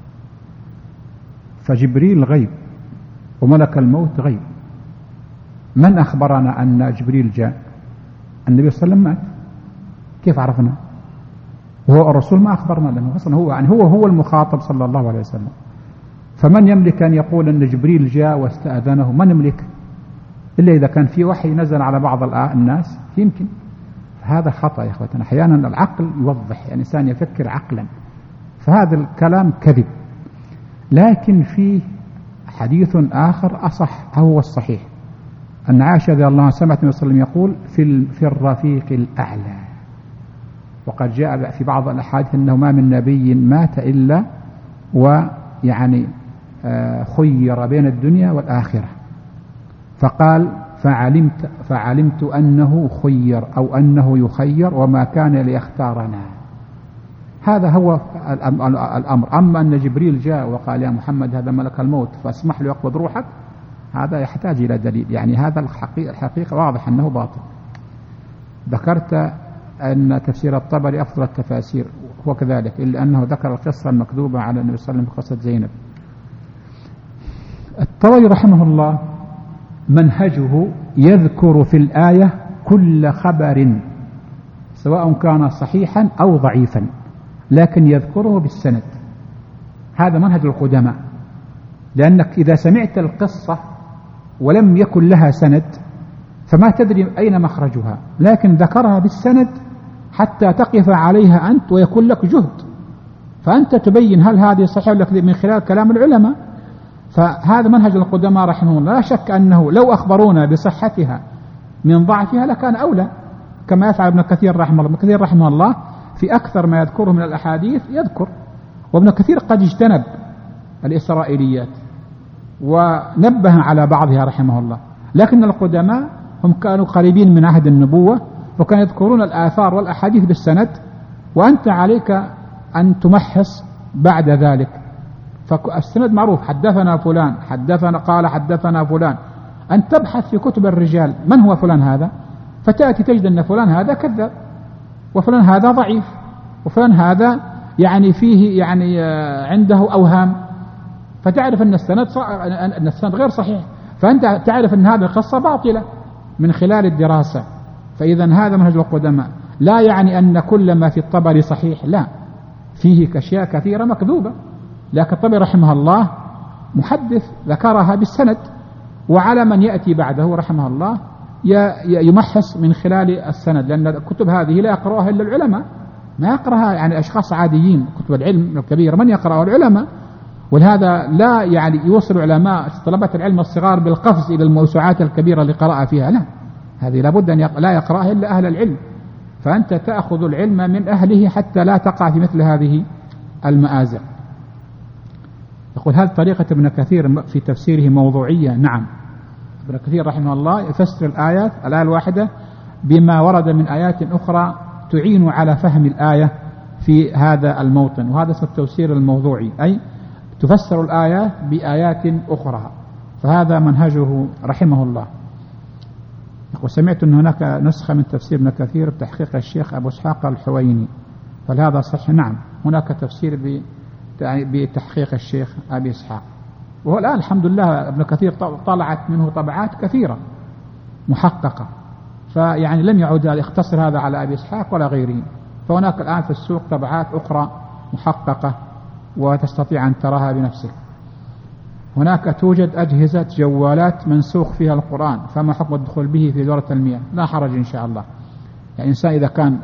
فجبريل غيب وملك الموت غيب. من أخبرنا أن جبريل جاء؟ النبي صلى الله عليه وسلم مات، كيف عرفنا؟ وهو الرسول ما أخبرنا، لأنه أصلا هو المخاطب صلى الله عليه وسلم. فمن يملك أن يقول أن جبريل جاء واستأذنه؟ من يملك؟ إلا إذا كان في وحي نزل على بعض الناس يمكن. هذا خطأ يا أخوتنا. أحيانا العقل يوضح، يعني الإنسان يفكر عقلا، فهذا الكلام كذب. لكن فيه حديث آخر أصح، هو الصحيح، أن عائشة رضي الله عنها سمعت النبي صلى الله عليه وسلم يقول في الرفيق الأعلى. وقد جاء في بعض الأحاديث أنه ما من نبي مات إلا ويعني خير بين الدنيا والآخرة، فقال فعلمت أنه خير أو أنه يخير وما كان ليختارنا. هذا هو الأمر. أما أن جبريل جاء وقال يا محمد هذا ملك الموت فاسمح له يقبض روحك، هذا يحتاج إلى دليل، يعني هذا الحقيقة واضح أنه باطل. ذكرت أن تفسير الطبري أفضل التفاسير، هو كذلك، إلا أنه ذكر القصة المكذوبة على النبي صلى الله عليه وسلم في قصة زينب. الطبري رحمه الله منهجه يذكر في الآية كل خبر سواء كان صحيحا أو ضعيفا، لكن يذكره بالسند. هذا منهج القدماء، لأنك إذا سمعت القصة ولم يكن لها سند فما تدري أين مخرجها، لكن ذكرها بالسند حتى تقف عليها أنت ويكون لك جهد، فأنت تبين هل هذه صحيحة لك من خلال كلام العلماء. فهذا منهج القدماء رحمه الله. لا شك أنه لو أخبرونا بصحتها من ضعفها لكان أولى، كما يفعل ابن كثير رحمه الله. ابن كثير رحمه الله في أكثر ما يذكره من الأحاديث يذكر، وابن كثير قد اجتنب الإسرائيليات ونبه على بعضها رحمه الله. لكن القدماء هم كانوا قريبين من عهد النبوة، وكانوا يذكرون الآثار والأحاديث بالسند، وأنت عليك أن تمحص بعد ذلك. فالسند معروف، حدثنا فلان، حدثنا فلان. أن تبحث في كتب الرجال من هو فلان هذا، فتأتي تجد أن فلان هذا كذب، وفلان هذا ضعيف، وفلان هذا يعني فيه يعني عنده أوهام، فتعرف أن السند غير صحيح، فأنت تعرف أن هذه القصة باطلة من خلال الدراسة. فإذا هذا منهج القدماء. لا يعني أن كل ما في الطبري صحيح، لا، فيه أشياء كثيرة مكذوبة، لكن الطبري رحمه الله محدث ذكرها بالسند، وعلى من يأتي بعده رحمه الله يمحص من خلال السند، لأن الكتب هذه لا يقرأها إلا العلماء، ما يقرأها يعني أشخاص عاديين. كتب العلم الكبير من يقرأها؟ العلماء. ولهذا لا يعني يوصل علماء طلبة العلم الصغار بالقفز إلى الموسوعات الكبيرة اللي قرأ فيها، لا، هذه لابد أن لا يقرأها إلا أهل العلم. فأنت تأخذ العلم من أهله حتى لا تقع في مثل هذه المآزق. يقول هل طريقة ابن كثير في تفسيره موضوعية؟ نعم، ابن كثير رحمه الله يفسر الآية الواحدة بما ورد من آيات أخرى تعين على فهم الآية في هذا الموطن، وهذا اسمه التفسير الموضوعي، أي تفسر الآية بآيات أخرى. فهذا منهجه رحمه الله. يقول سمعت أن هناك نسخة من تفسير ابن كثير بتحقيق الشيخ أبو إسحاق الحويني، فهذا صحيح؟ نعم، هناك تفسير بتحقيق الشيخ أبي إسحاق، وهو الآن الحمد لله ابن كثير طلعت منه طبعات كثيرة محققة، فيعني لم يعد يختصر هذا على أبي إسحاق ولا غيره. فهناك الآن في السوق طبعات أخرى محققة وتستطيع أن تراها بنفسك. هناك توجد أجهزة جوالات منسوخ فيها القرآن، فما حكم الدخول به في دورة المياه؟ لا حرج إن شاء الله. يعني الإنسان إذا كان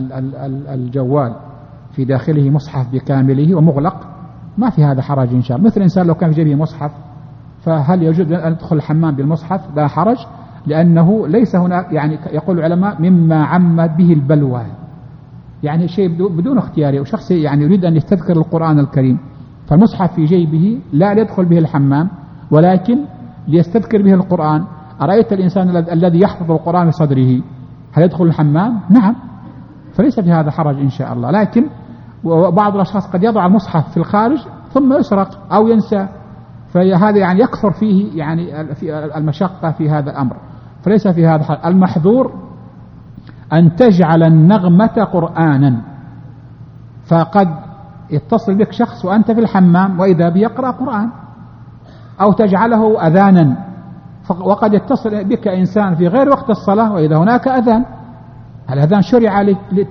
الجوال في داخله مصحف بكامله ومغلق ما في هذا حرج إن شاء الله. مثل الإنسان لو كان في جيبه مصحف، فهل يجوز أن يدخل الحمام بالمصحف؟ لا حرج، لأنه ليس هناك يعني يقول العلماء مما عمت به البلوى، يعني شيء بدون اختياري، وشخص يعني يريد أن يستذكر القرآن الكريم، فالمصحف في جيبه لا يدخل به الحمام ولكن ليستذكر به القرآن. أرأيت الإنسان الذي يحفظ القرآن في صدره هل يدخل الحمام؟ نعم، فليس في هذا حرج إن شاء الله. لكن وبعض الأشخاص قد يضع المصحف في الخارج ثم يسرق أو ينسى، فهذا يعني يكثر فيه يعني في المشقة في هذا الأمر، فليس في هذا حرج. المحظور أن تجعل النغمة قرآنا، فقد يتصل بك شخص وأنت في الحمام وإذا بيقرأ قرآن، أو تجعله أذانا، وقد يتصل بك إنسان في غير وقت الصلاة وإذا هناك أذان. الأذان شرع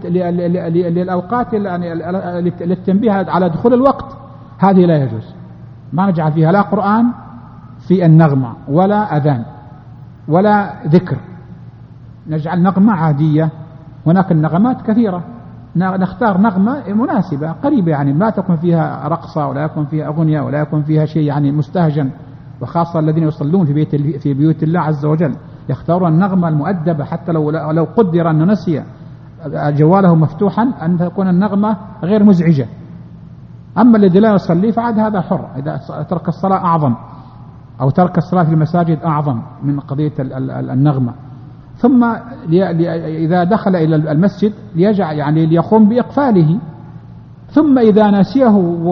للأوقات للتنبيه على دخول الوقت، هذه لا يجوز، ما نجعل فيها لا قرآن في النغمة ولا أذان ولا ذكر، نجعل نغمة عادية هناك النغمات كثيرة، نختار نغمة مناسبة قريبة، يعني لا تكون فيها رقصة ولا يكون فيها أغنية ولا يكون فيها شيء يعني مستهجن. وخاصة الذين يصلون في بيوت الله عز وجل يختارون النغمة المؤدبة، حتى لو قدر أن نسي جواله مفتوحا أن تكون النغمة غير مزعجة. أما الذي لا يصلي فعاد هذا حر، إذا ترك الصلاة أعظم، أو ترك الصلاة في المساجد أعظم من قضية النغمة. ثم إذا دخل إلى المسجد ليقوم بإقفاله، ثم إذا نسيه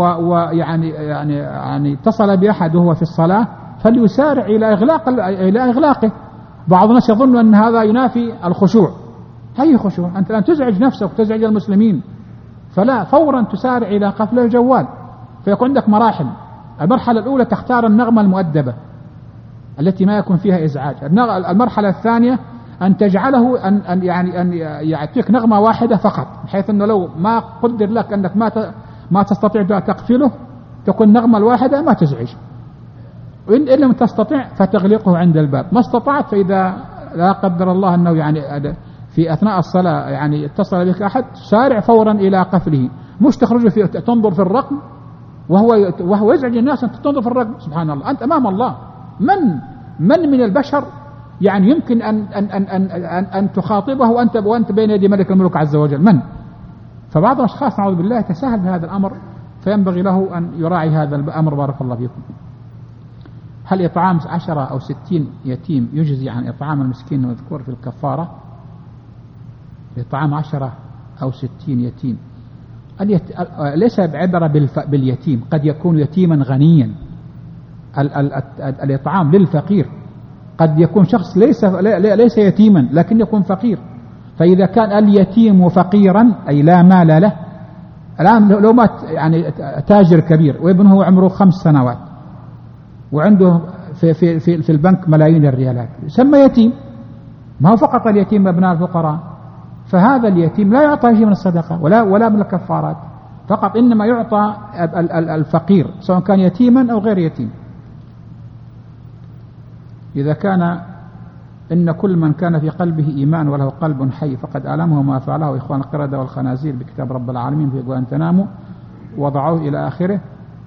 ويعني اتصل بأحد وهو في الصلاة فليسارع إلى إغلاقه. بعض الناس يظن أن هذا ينافي الخشوع. أي خشوع؟ أنت الآن تزعج نفسك وتزعج المسلمين، فلا، فورا تسارع إلى قفل الجوال. فيكون عندك مراحل. المرحلة الأولى تختار النغمة المؤدبة التي ما يكون فيها إزعاج. المرحلة الثانية أن تجعله أن يعطيك نغمة واحدة فقط، بحيث أنه لو ما قدر لك أنك ما تستطيع تقفله تكون نغمة الواحدة ما تزعج، وإن لم تستطيع فتغلقه عند الباب. ما استطعت فإذا لا قدر الله أنه في أثناء الصلاة اتصل بك أحد، سارع فورا إلى قفله، مش تخرج تنظر في الرقم وهو يزعج الناس. أنت تنظر في الرقم، سبحان الله، أنت أمام الله. من البشر يمكن أن تخاطبه وأنت بين يدي ملك الملوك عز وجل؟ من؟ فبعض الأشخاص نعوذ بالله يتساهل بهذا الأمر، فينبغي له أن يراعي هذا الأمر. بارك الله فيكم. هل إطعام 10 أو 60 يتيم يجزي عن إطعام المسكين المذكور في الكفارة؟ إطعام 10 أو 60 يتيم ليس بعبرة باليتيم، قد يكون يتيما غنيا. الإطعام للفقير، قد يكون شخص ليس يتيما لكن يكون فقير. فإذا كان اليتيم فقيرا أي لا مال له، الآن لو مات تاجر كبير وابنه عمره 5 سنوات وعنده في البنك ملايين الريالات، يسمى يتيم. ما هو فقط اليتيم أبناء الفقراء، فهذا اليتيم لا يعطى شيء من الصدقة ولا من الكفارات، فقط إنما يعطى الفقير سواء كان يتيما أو غير يتيم. إذا كان إن كل من كان في قلبه إيمان وله قلب حي فقد ألمه ما فعله إخوان القردة والخنازير بكتاب رب العالمين في غوانتنامو وضعوه إلى آخره،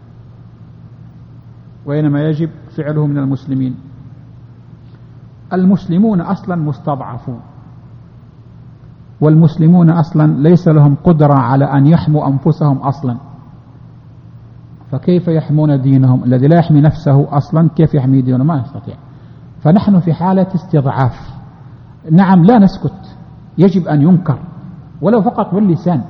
وإنما يجب فعله من المسلمين. المسلمون أصلا مستضعفون، والمسلمون أصلا ليس لهم قدرة على أن يحموا أنفسهم أصلا، فكيف يحمون دينهم؟ الذي لا يحمي نفسه أصلا كيف يحمي دينه؟ ما يستطيع. فنحن في حالة استضعاف. نعم لا نسكت، يجب أن ينكر ولو فقط باللسان.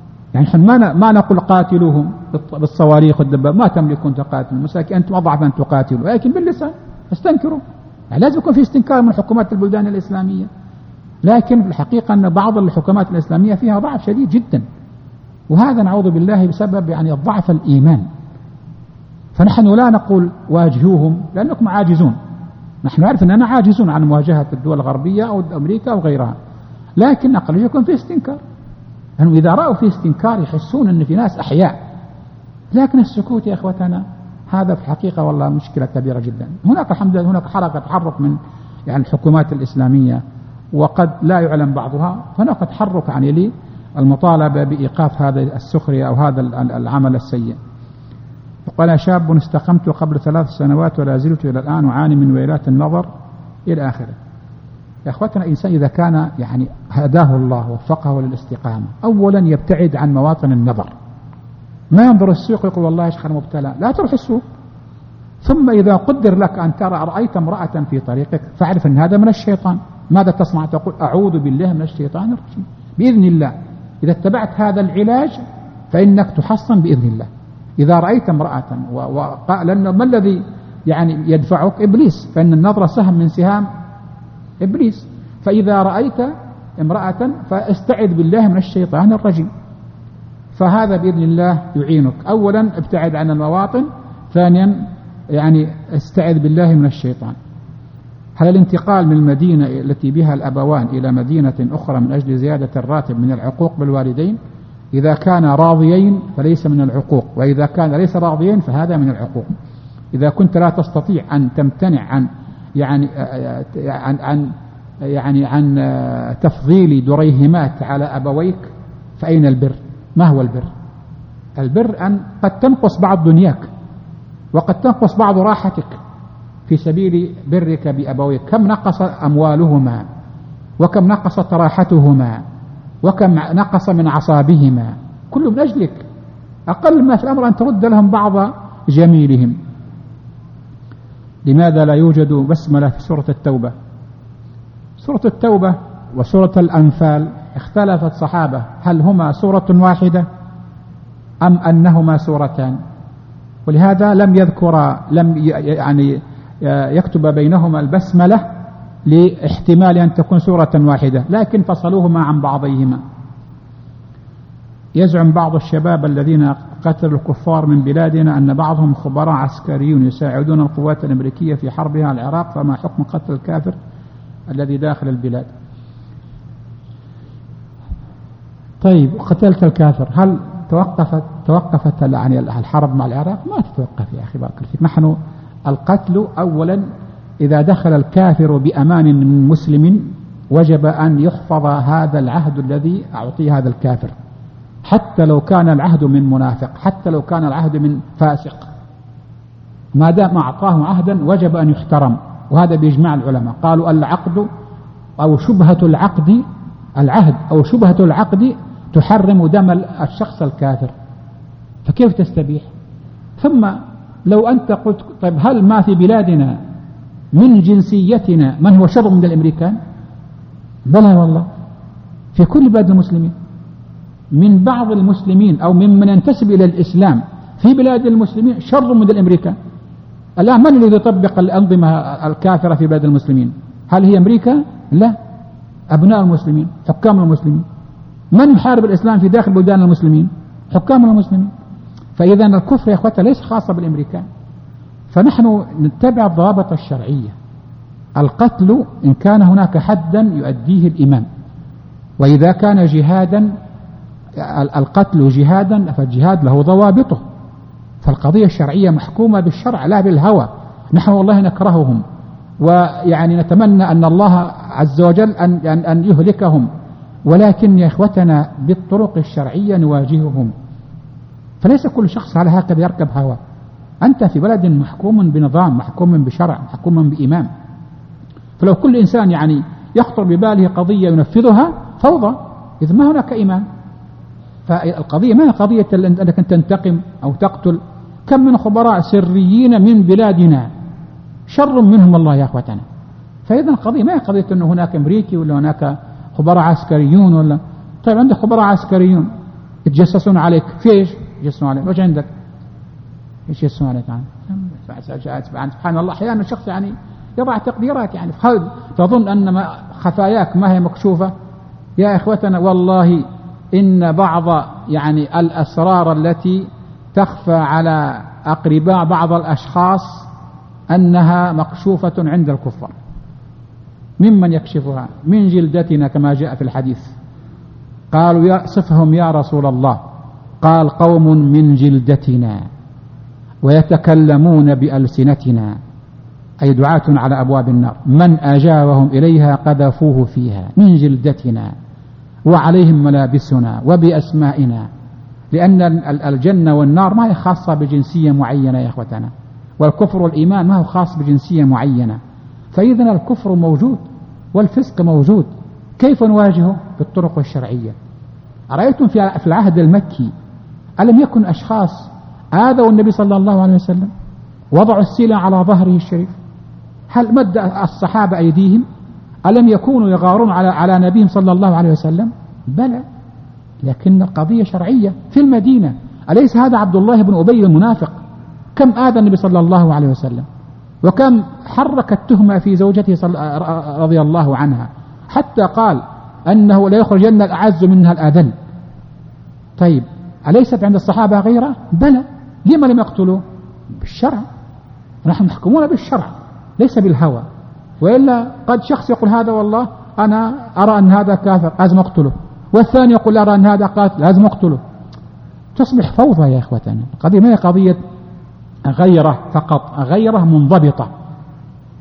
ما نقول قاتلوهم بالصواريخ والدبابات، ما تملكون تقاتلوا المساكين، أنتم أضعف أن تقاتلوا، لكن باللسان استنكروا. لازم يكون في استنكار من حكومات البلدان الإسلامية، لكن في الحقيقة أن بعض الحكومات الإسلامية فيها ضعف شديد جدا، وهذا نعوذ بالله بسبب الضعف الإيمان. فنحن لا نقول واجهوهم لأنكم عاجزون، نحن نعرف أننا عاجزون عن مواجهة الدول الغربية أو أمريكا أو غيرها، لكن أقل يكون في استنكار. يعني إذا رأوا في استنكار يحسون أن في ناس أحياء، لكن السكوت يا إخوتنا هذا في الحقيقة والله مشكلة كبيرة جدا. هناك الحمد لله هناك حركة تحرك من الحكومات الإسلامية وقد لا يعلم بعضها، فهناك تحرك المطالبة بإيقاف هذا السخرية أو هذا العمل السيء. وقال شاب استقمت قبل 3 سنوات ولا زلت إلى الآن أعاني من ويلات النظر إلى آخره. يا أخواتنا الإنسان إذا كان هداه الله ووفقه للاستقامة، أولا يبتعد عن مواطن النظر، ما ينظر السوق يقول والله يا شيخ أنا مبتلى، لا تروح السوق. ثم إذا قدر لك أن رأيت امرأة في طريقك فاعرف أن هذا من الشيطان. ماذا تصنع؟ تقول أعوذ بالله من الشيطان الرجيم بإذن الله. إذا اتبعت هذا العلاج فإنك تحصن بإذن الله. إذا رأيت امرأة لأن ما الذي يدفعك؟ إبليس، فإن النظرة سهم من سهام إبليس. فإذا رأيت امرأة فاستعذ بالله من الشيطان الرجيم، فهذا بإذن الله يعينك. أولا ابتعد عن المواطن، ثانيا استعذ بالله من الشيطان. هل الانتقال من المدينة التي بها الأبوان إلى مدينة أخرى من أجل زيادة الراتب من العقوق بالوالدين؟ إذا كان راضيين فليس من العقوق، وإذا كان ليس راضيين فهذا من العقوق. إذا كنت لا تستطيع أن تمتنع عن يعني عن تفضيل دريهمات على أبويك، فأين البر؟ ما هو البر؟ البر أن قد تنقص بعض دنياك وقد تنقص بعض راحتك في سبيل برك بأبويك. كم نقص أموالهما، وكم نقصت راحتهما، وكم نقص من عصابهما، كله من أجلك. أقل ما في الأمر أن ترد لهم بعض جميلهم. لماذا لا يوجد بسملة في سورة التوبة؟ سورة التوبة وسورة الأنفال اختلفت صحابة هل هما سورة واحدة أم أنهما سورتان، ولهذا لم يعني يكتب بينهما البسملة لاحتمال أن تكون سورة واحدة، لكن فصلوهما عن بعضيهما. يزعم بعض الشباب الذين قتلوا الكفار من بلادنا أن بعضهم خبراء عسكريون يساعدون القوات الأمريكية في حربها على العراق، فما حكم قتل الكافر الذي داخل البلاد؟ طيب، قتلت الكافر، هل توقفت يعني الحرب مع العراق؟ ما تتوقف يا أخي بارك فيك. نحن القتل أولا إذا دخل الكافر بأمان من مسلم وجب أن يحفظ هذا العهد الذي أعطيه هذا الكافر، حتى لو كان العهد من منافق، حتى لو كان العهد من فاسق، ما دام أعطاه عهدا وجب أن يحترم. وهذا بإجماع العلماء، قالوا العقد أو شبهة العقد، العهد أو شبهة العقد تحرم دم الشخص الكافر، فكيف تستبيح؟ ثم لو أنت قلت طيب هل ما في بلادنا من جنسيتنا من هو شر من الأمريكان؟ بلى والله، في كل بلاد المسلمين من بعض المسلمين أو ممن ينتسب إلى الإسلام في بلاد المسلمين شر من الأمريكان. الآن من الذي يطبق الأنظمة الكافرة في بلاد المسلمين؟ هل هي أمريكا؟ لا، أبناء المسلمين، حكام المسلمين. من يحارب الإسلام في داخل بلدان المسلمين؟ حكام المسلمين. فإذا الكفر يا أخوة ليس خاصة بالأمريكان. فنحن نتبع الضوابط الشرعية. القتل إن كان هناك حدا يؤديه الإمام، وإذا كان جهادا القتل جهادا فالجهاد له ضوابطه. فالقضية الشرعية محكومة بالشرع لا بالهوى. نحن والله نكرههم، ويعني نتمنى أن الله عز وجل أن يهلكهم، ولكن يا إخوتنا بالطرق الشرعية نواجههم. فليس كل شخص على هكذا يركب هوى. أنت في بلد محكوم بنظام، محكوم بشرع، محكوم بإمام. فلو كل إنسان يعني يخطر بباله قضية ينفذها فوضى، إذ ما هناك إمام. فالقضية ما هي قضية أنك تنتقم أو تقتل. كم من خبراء سريين من بلادنا شر منهم الله يا أخوتنا. فإذا القضية ما هي قضية أنه هناك أمريكي ولا هناك خبراء عسكريون ولا. طيب عندك خبراء عسكريون يتجسسون عليك، في ايش يتجسسون عليك؟ وش عندك؟ ايش يتجسسون عليك؟ سبحان الله، أحيانا الشخص يعني يضع تقديرات، يعني تظن أن خفاياك ما هي مكشوفة. يا إخوتنا والله إن بعض يعني الأسرار التي تخفى على أقرباء بعض الأشخاص أنها مكشوفة عند الكفار. ممن يكشفها؟ من جلدتنا كما جاء في الحديث. قالوا صفهم يا رسول الله، قال قوم من جلدتنا ويتكلمون بألسنتنا، أي دعاة على أبواب النار، من أجابهم إليها قذفوه فيها، من جلدتنا وعليهم ملابسنا وبأسمائنا. لأن الجنة والنار ما هي خاصة بجنسية معينة يا أخوتنا، والكفر والإيمان ما هو خاص بجنسية معينة. فإذا الكفر موجود والفسق موجود، كيف نواجهه؟ بالطرق الشرعية. أرأيتم في العهد المكي ألم يكن أشخاص آذوا النبي صلى الله عليه وسلم، وضعوا السلع على ظهره الشريف؟ هل مد الصحابة أيديهم؟ ألم يكونوا يغارون على نبيهم صلى الله عليه وسلم؟ بلى، لكن القضية شرعية. في المدينة أليس هذا عبد الله بن أبي المنافق؟ كم آذى النبي صلى الله عليه وسلم، وكم حرك التهمة في زوجته رضي الله عنها، حتى قال أنه لا يخرجن الأعز منها الأذل. طيب أليست عند الصحابة غيرة؟ بلى، لما لم يقتلوا؟ بالشرع. نحن محكومون بالشرع ليس بالهوى. وإلا قد شخص يقول هذا والله أنا أرى أن هذا كافر لازم أقتله، والثاني يقول أرى أن هذا قاتل لازم أقتله. تصبح فوضى يا إخوتنا. القضية ما هي قضية غيرة فقط، غيرة منضبطة.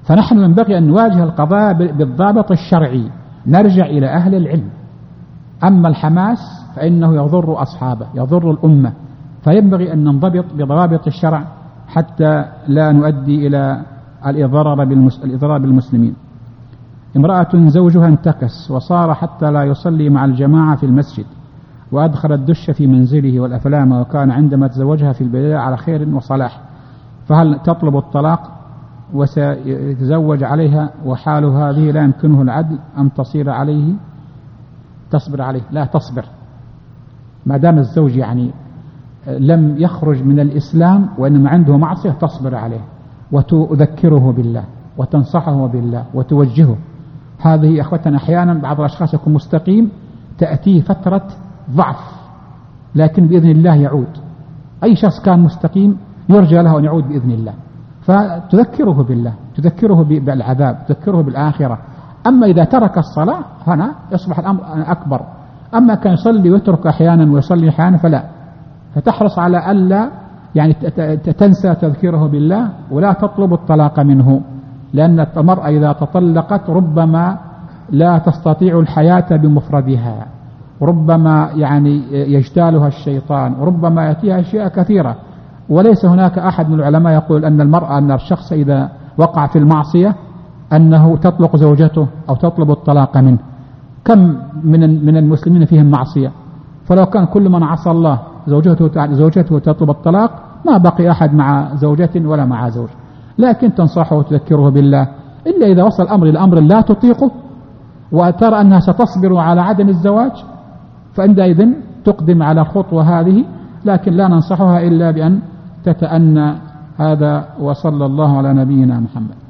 فنحن ينبغي أن نواجه القضايا بالضابط الشرعي، نرجع إلى أهل العلم. أما الحماس فإنه يضر أصحابه، يضر الأمة، فينبغي أن ننضبط بضوابط الشرع حتى لا نؤدي إلى الإضرار بالمسلمين. امرأة زوجها انتكس وصار حتى لا يصلي مع الجماعة في المسجد، وأدخل الدش في منزله والأفلام، وكان عندما تزوجها في البداية على خير وصلاح، فهل تطلب الطلاق وسيتزوج عليها وحال هذه لا يمكنه العدل، أم تصبر عليه؟ لا تصبر، ما دام الزوج يعني لم يخرج من الإسلام وإنما عنده معصية، تصبر عليه وتذكره بالله وتنصحه بالله وتوجهه. هذه أخوتنا أحيانا بعض الأشخاص يكون مستقيم، تأتيه فترة ضعف لكن بإذن الله يعود. أي شخص كان مستقيم يرجى له أن يعود بإذن الله، فتذكره بالله، تذكره بالعذاب، تذكره بالآخرة. أما إذا ترك الصلاة هنا يصبح الأمر أكبر. أما كان يصلي ويترك أحيانا ويصلي أحيانا فلا، فتحرص على ألا يعني تنسى تذكيره بالله، ولا تطلب الطلاق منه، لأن المرأة إذا تطلقت ربما لا تستطيع الحياة بمفردها، ربما يعني يجتالها الشيطان، وربما يأتيها أشياء كثيرة. وليس هناك أحد من العلماء يقول أن الشخص إذا وقع في المعصية أنه تطلق زوجته أو تطلب الطلاق منه. كم من المسلمين فيهم معصية، فلو كان كل من عصى الله زوجته تطلب الطلاق ما بقي أحد مع زوجة ولا مع زوج. لكن تنصحه وتذكره بالله، إلا إذا وصل الأمر إلى أمر لا تطيقه وترى أنها ستصبر على عدم الزواج، فعندئذ تقدم على الخطوة هذه، لكن لا ننصحها إلا بأن تتأنى. هذا وصلى الله على نبينا محمد.